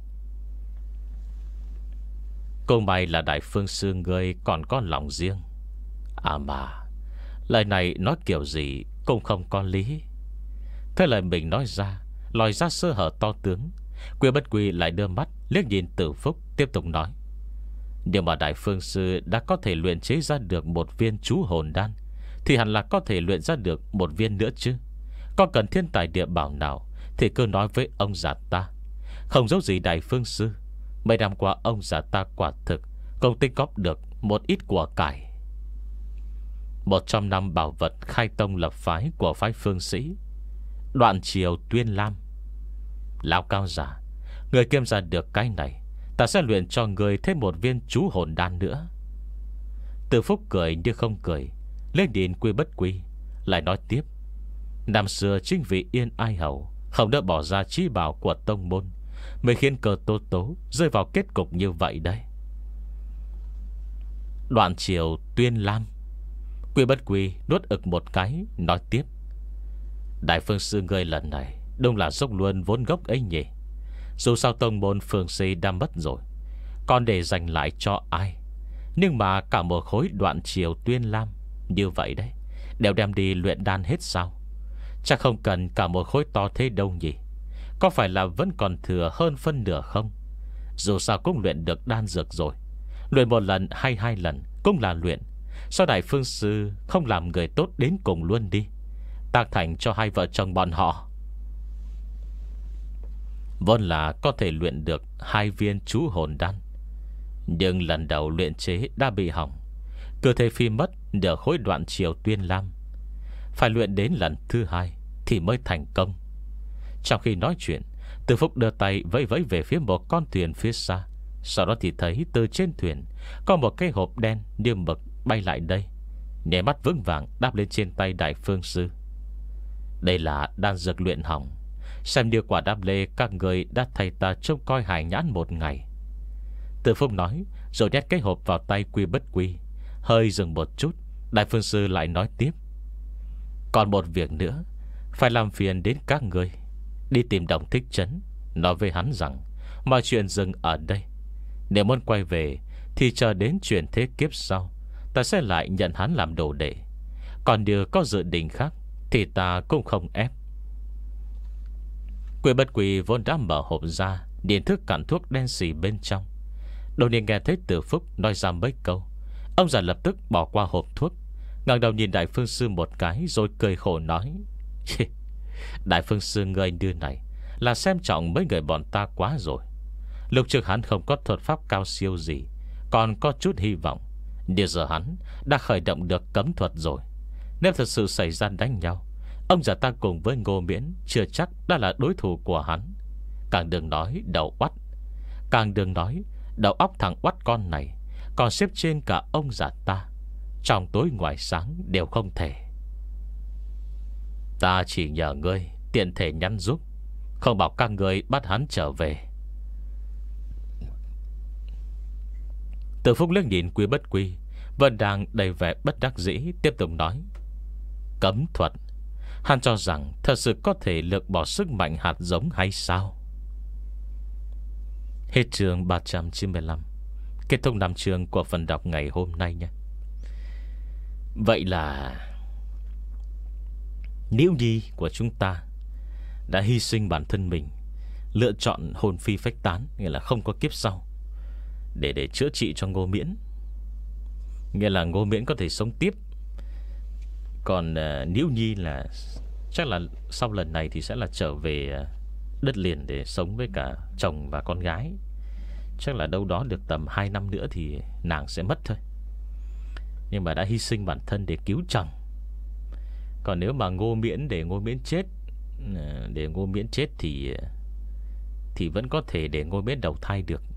Cũng may là Đại Phương Sư ngươi còn có lòng riêng. À mà, lời này nói kiểu gì cũng không có lý. Thế lời mình nói ra lòi ra sơ hở to tướng. Quy Bất Quy lại đưa mắt liếc nhìn Tử Phúc, tiếp tục nói. Nhưng mà Đại Phương Sư đã có thể luyện chế ra được một viên chú hồn đan, thì hẳn là có thể luyện ra được một viên nữa chứ. Có cần thiên tài địa bảo nào thì cứ nói với ông già ta. Không giấu gì Đại Phương Sư, mấy năm qua ông già ta quả thực không tích góp được một ít của cải. Một trăm năm bảo vật khai tông lập phái của phái Phương Sĩ, Đoạn Triều Tuyên Lam. Lão cao giả, người kiêm ra được cái này, ta sẽ luyện cho người thêm một viên chú hồn đan nữa. Từ Phúc cười như không cười, lên nhìn Quy Bất Quy, lại nói tiếp. Năm xưa chính vì Yên Ai Hầu không đã bỏ ra chí bảo của tông môn, mới khiến Cơ Tố Tố rơi vào kết cục như vậy đây. Đoạn Triều Tuyên Lam. Quy Bất Quy nuốt ực một cái, nói tiếp. Đại Phương Sư ngươi lần này đúng là dốc luôn vốn gốc ấy nhỉ. Dù sao tông môn Phương Sĩ đã mất rồi, còn để dành lại cho ai? Nhưng mà cả một khối Đoạn Triều Tuyên Lam như vậy đấy, đều đem đi luyện đan hết sao? Chắc không cần cả một khối to thế đâu nhỉ. Có phải là vẫn còn thừa hơn phân nửa không? Dù sao cũng luyện được đan dược rồi, luyện một lần hay hai lần cũng là luyện. Sao Đại Phương Sư không làm người tốt đến cùng luôn đi, tác thành cho hai vợ chồng bọn họ? Vốn là có thể luyện được hai viên chú hồn đan, nhưng lần đầu luyện chế đã bị hỏng, cơ thể phi mất nửa khối Đoạn Triều Tuyên Lam. Phải luyện đến lần thứ hai thì mới thành công. Trong khi nói chuyện, Từ Phúc đưa tay vẫy vẫy về phía một con thuyền phía xa. Sau đó thì thấy từ trên thuyền có một cái hộp đen như mực bay lại đây, nhảy mắt vững vàng đáp lên trên tay Đại Phương Sư. Đây là đan dược luyện hỏng, xem như quả đáp lê các người đã thay ta trông coi hài nhãn một ngày. Từ Phúc nói rồi nhét cái hộp vào tay Quy Bất Quy. Hơi dừng một chút, Đại Phương Sư lại nói tiếp. Còn một việc nữa, phải làm phiền đến các người đi tìm Đồng Thích Trấn, nói với hắn rằng mọi chuyện dừng ở đây. Nếu muốn quay về thì chờ đến chuyển thế kiếp sau, ta sẽ lại nhận hắn làm đồ đệ. Còn điều có dự định khác thì ta cũng không ép. Quy Bất Quy vốn đã mở hộp ra, điện thức cạn thuốc đen xì bên trong. Đột nhiên nghe thấy Từ Phúc nói ra mấy câu, ông già lập tức bỏ qua hộp thuốc, ngẩng đầu nhìn Đại Phương Sư một cái, rồi cười khổ nói. Đại Phương Sư người như này là xem trọng mấy người bọn ta quá rồi. Lúc trước hắn không có thuật pháp cao siêu gì, còn có chút hy vọng. Nhưng giờ hắn đã khởi động được cấm thuật rồi. Nếu thật sự xảy ra đánh nhau, ông già ta cùng với Ngô Miễn chưa chắc đã là đối thủ của hắn. Càng đừng nói đầu oắt, Càng đừng nói đầu óc thằng oắt con này còn xếp trên cả ông già ta, trong tối ngoài sáng đều không thể. Ta chỉ nhờ ngươi tiện thể nhắn giúp, không bảo các ngươi bắt hắn trở về. Từ Phúc liếc nhìn Quy Bất Quy, Vẫn đang đầy vẻ bất đắc dĩ, tiếp tục nói: Cấm thuật? Hắn cho rằng thật sự có thể lược bỏ sức mạnh hạt giống hay sao? Hết chương ba trăm chín mươi lăm. Kết thúc năm chương của phần đọc ngày hôm nay nhé. Vậy là Liễu Nhi của chúng ta đã hy sinh bản thân mình, lựa chọn hồn phi phách tán, nghĩa là không có kiếp sau, để để chữa trị cho Ngô Miễn. Nghĩa là Ngô Miễn có thể sống tiếp. Còn uh, Liễu Nhi là chắc là sau lần này thì sẽ là trở về uh, đất liền để sống với cả chồng và con gái. Chắc là đâu đó được tầm hai năm nữa thì nàng sẽ mất thôi. Nhưng mà đã hy sinh bản thân để cứu chồng. Còn nếu mà Ngô Miễn để Ngô Miễn chết, Để Ngô Miễn chết thì Thì vẫn có thể để Ngô Miễn đầu thai được,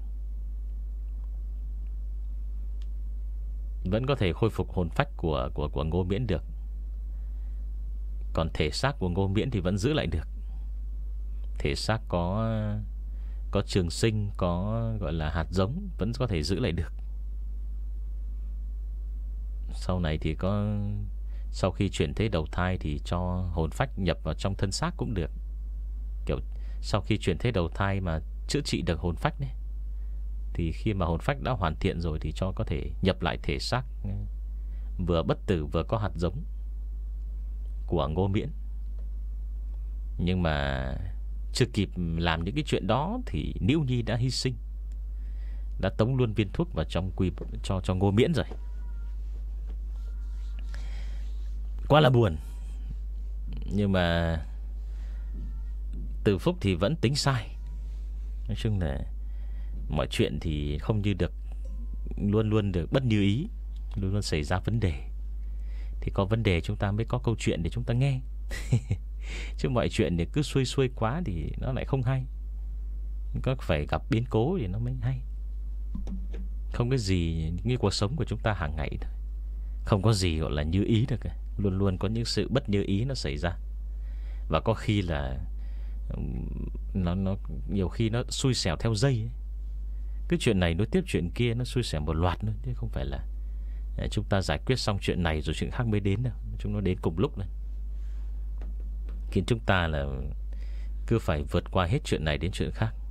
vẫn có thể khôi phục hồn phách của, của, của Ngô Miễn được. Còn thể xác của Ngô Miễn thì vẫn giữ lại được. Thể xác có Có trường sinh, có gọi là hạt giống, vẫn có thể giữ lại được. Sau này thì có Sau khi chuyển thế đầu thai thì cho hồn phách nhập vào trong thân xác cũng được. Kiểu sau khi chuyển thế đầu thai mà chữa trị được hồn phách đấy, thì khi mà hồn phách đã hoàn thiện rồi thì cho có thể nhập lại thể xác vừa bất tử vừa có hạt giống của Ngô Miễn. Nhưng mà chưa kịp làm những cái chuyện đó thì Liễu Nhi đã hy sinh, đã tống luôn viên thuốc vào trong quy cho cho Ngô Miễn rồi. Quá là buồn. Nhưng mà Từ Phúc thì vẫn tính sai. Nói chung là mọi chuyện thì không như được, luôn luôn được bất như ý, luôn luôn xảy ra vấn đề. Thì có vấn đề chúng ta mới có câu chuyện để chúng ta nghe. Chứ mọi chuyện thì cứ xuôi xuôi quá thì nó lại không hay. Có phải gặp biến cố thì nó mới hay. Không cái gì như cuộc sống của chúng ta hàng ngày thôi, không có gì gọi là như ý được. Luôn luôn có những sự bất như ý nó xảy ra. Và có khi là Nó, nó nhiều khi nó xui xẻo theo dây ấy. Cái chuyện này nối tiếp chuyện kia, nó xui xẻo một loạt nữa, chứ không phải là chúng ta giải quyết xong chuyện này rồi chuyện khác mới đến đâu. Chúng nó đến cùng lúc này, khiến chúng ta là cứ phải vượt qua hết chuyện này đến chuyện khác.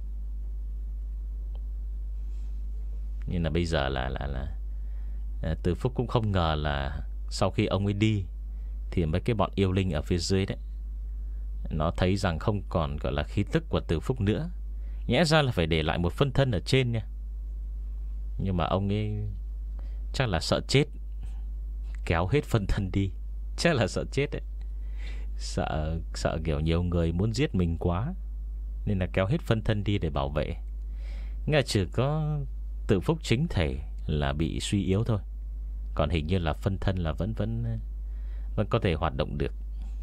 Nhưng là bây giờ là là là Từ Phúc cũng không ngờ là sau khi ông ấy đi thì mấy cái bọn yêu linh ở phía dưới đấy, nó thấy rằng không còn gọi là khí tức của Từ Phúc nữa. Nhẽ ra là phải để lại một phân thân ở trên nha. Nhưng mà ông ấy chắc là sợ chết, kéo hết phân thân đi. Chắc là sợ chết đấy. Sợ sợ kiểu nhiều người muốn giết mình quá, nên là kéo hết phân thân đi để bảo vệ. Nghe chỉ có Từ Phúc chính thể là bị suy yếu thôi. Còn hình như là phân thân là vẫn vẫn vẫn có thể hoạt động được,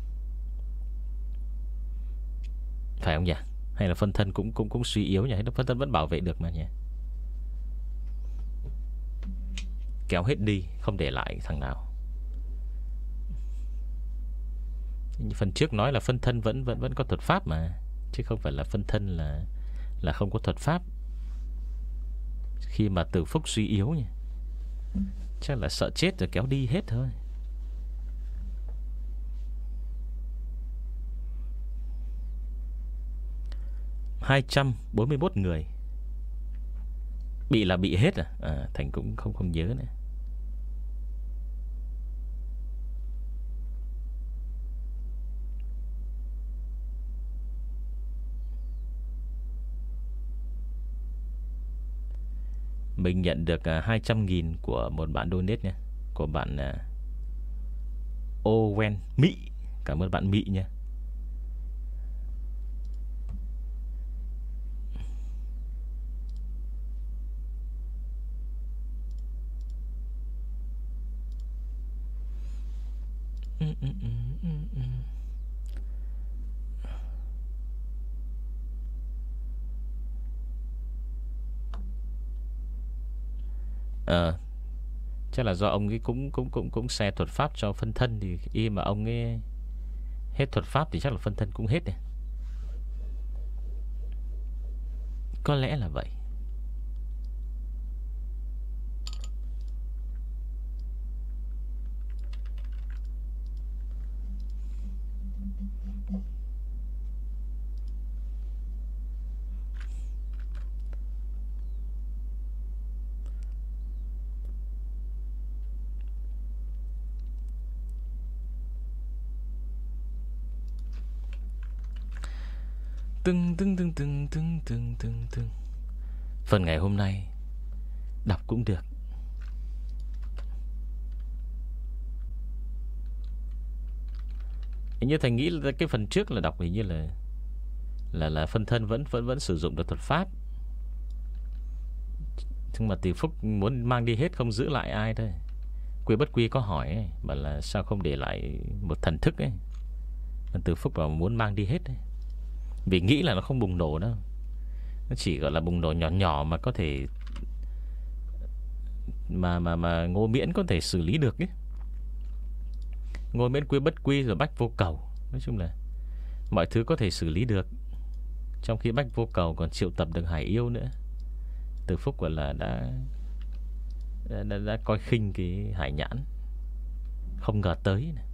phải không nhỉ? Hay là phân thân cũng cũng cũng suy yếu nhỉ? Hay là phân thân vẫn bảo vệ được mà nhỉ? Kéo hết đi, không để lại thằng nào. Phần trước nói là phân thân vẫn vẫn vẫn có thuật pháp mà, chứ không phải là phân thân là là không có thuật pháp. Khi mà Từ Phúc suy yếu nhỉ, chắc là sợ chết rồi kéo đi hết thôi. Hai trăm bốn mươi mốt người bị là bị hết à? À, Thành cũng không không nhớ nữa. Mình nhận được uh, hai trăm nghìn của một bạn donate nha, của bạn uh, Owen Mỹ. Cảm ơn bạn Mỹ nha. Ờ, chắc là do ông ấy cũng cũng cũng cũng share thuật pháp cho phân thân, thì y mà ông ấy hết thuật pháp thì chắc là phân thân cũng hết này. Có lẽ là vậy. Tưng tưng tưng tưng tưng tưng tưng tưng. Phần ngày hôm nay đọc cũng được. Hình như Thành nghĩ là cái phần trước là đọc hình như là là là phân thân vẫn vẫn vẫn sử dụng được thuật pháp. Nhưng mà Từ Phúc muốn mang đi hết, không giữ lại ai thôi. Quy Bất Quy có hỏi ấy, bảo là sao không để lại một thần thức ấy. Từ Phúc bảo muốn mang đi hết ấy. Vì nghĩ là nó không bùng nổ đâu. Nó chỉ gọi là bùng nổ nhỏ nhỏ mà có thể Mà mà mà Ngô Miễn có thể xử lý được ấy. Ngô Miễn, Quy Bất Quy rồi Bách Vô Cầu, nói chung là mọi thứ có thể xử lý được. Trong khi Bách Vô Cầu còn triệu tập được Hải Yêu nữa. Từ Phúc gọi là đã đã, đã, đã coi khinh cái Hải Nhãn. Không ngờ tới này.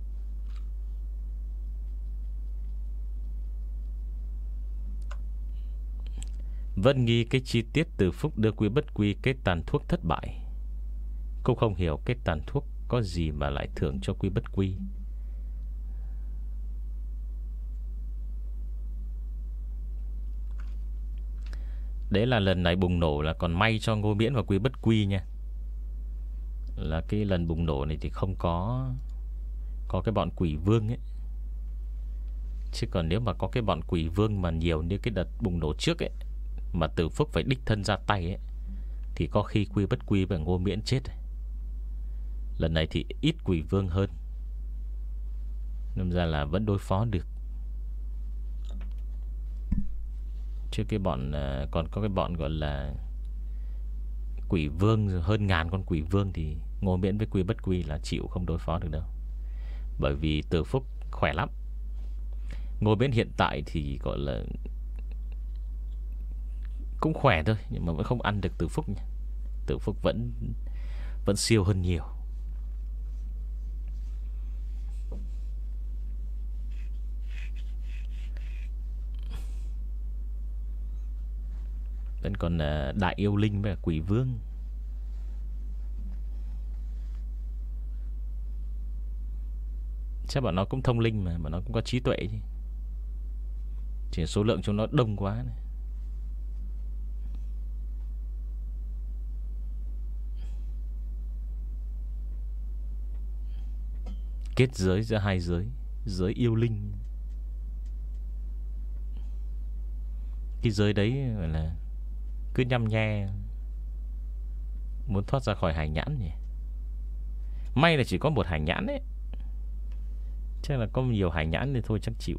Vẫn nghi cái chi tiết Từ Phúc đưa Quy Bất Quy cái tàn thuốc thất bại. Cô không hiểu cái tàn thuốc có gì mà lại thưởng cho Quy Bất Quy. Đấy là lần này bùng nổ là còn may cho Ngô Miễn và Quy Bất Quy nha. Là cái lần bùng nổ này thì không có Có cái bọn quỷ vương ấy. Chứ còn nếu mà có cái bọn quỷ vương mà nhiều như cái đợt bùng nổ trước ấy, mà Từ Phúc phải đích thân ra tay ấy, thì có khi Quy Bất Quy và Ngô Miễn chết. Lần này thì ít quỷ vương hơn, nên ra là vẫn đối phó được. Chứ cái bọn còn có cái bọn gọi là quỷ vương hơn ngàn con quỷ vương thì Ngô Miễn với Quy Bất Quy là chịu không đối phó được đâu. Bởi vì Từ Phúc khỏe lắm. Ngô Miễn hiện tại thì gọi là cũng khỏe thôi, nhưng mà vẫn không ăn được Từ Phúc nha. Từ Phúc vẫn Vẫn siêu hơn nhiều. Vẫn còn Đại Yêu Linh với Quỷ Vương. Chắc bọn nó cũng thông linh mà, bọn nó cũng có trí tuệ chứ. Chỉ số lượng chúng nó đông quá này. Kết giới giữa hai giới, giới yêu linh. Cái giới đấy gọi là cứ nhăm nhe muốn thoát ra khỏi Hải Nhãn nhỉ. May là chỉ có một Hải Nhãn ấy. Chắc là có nhiều Hải Nhãn thì thôi chắc chịu.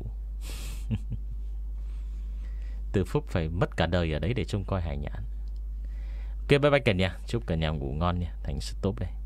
Từ Phúc phải mất cả đời ở đấy để trông coi Hải Nhãn. Ok, bye bye cả nhà. Chúc cả nhà ngủ ngon nha. Thành stop đây.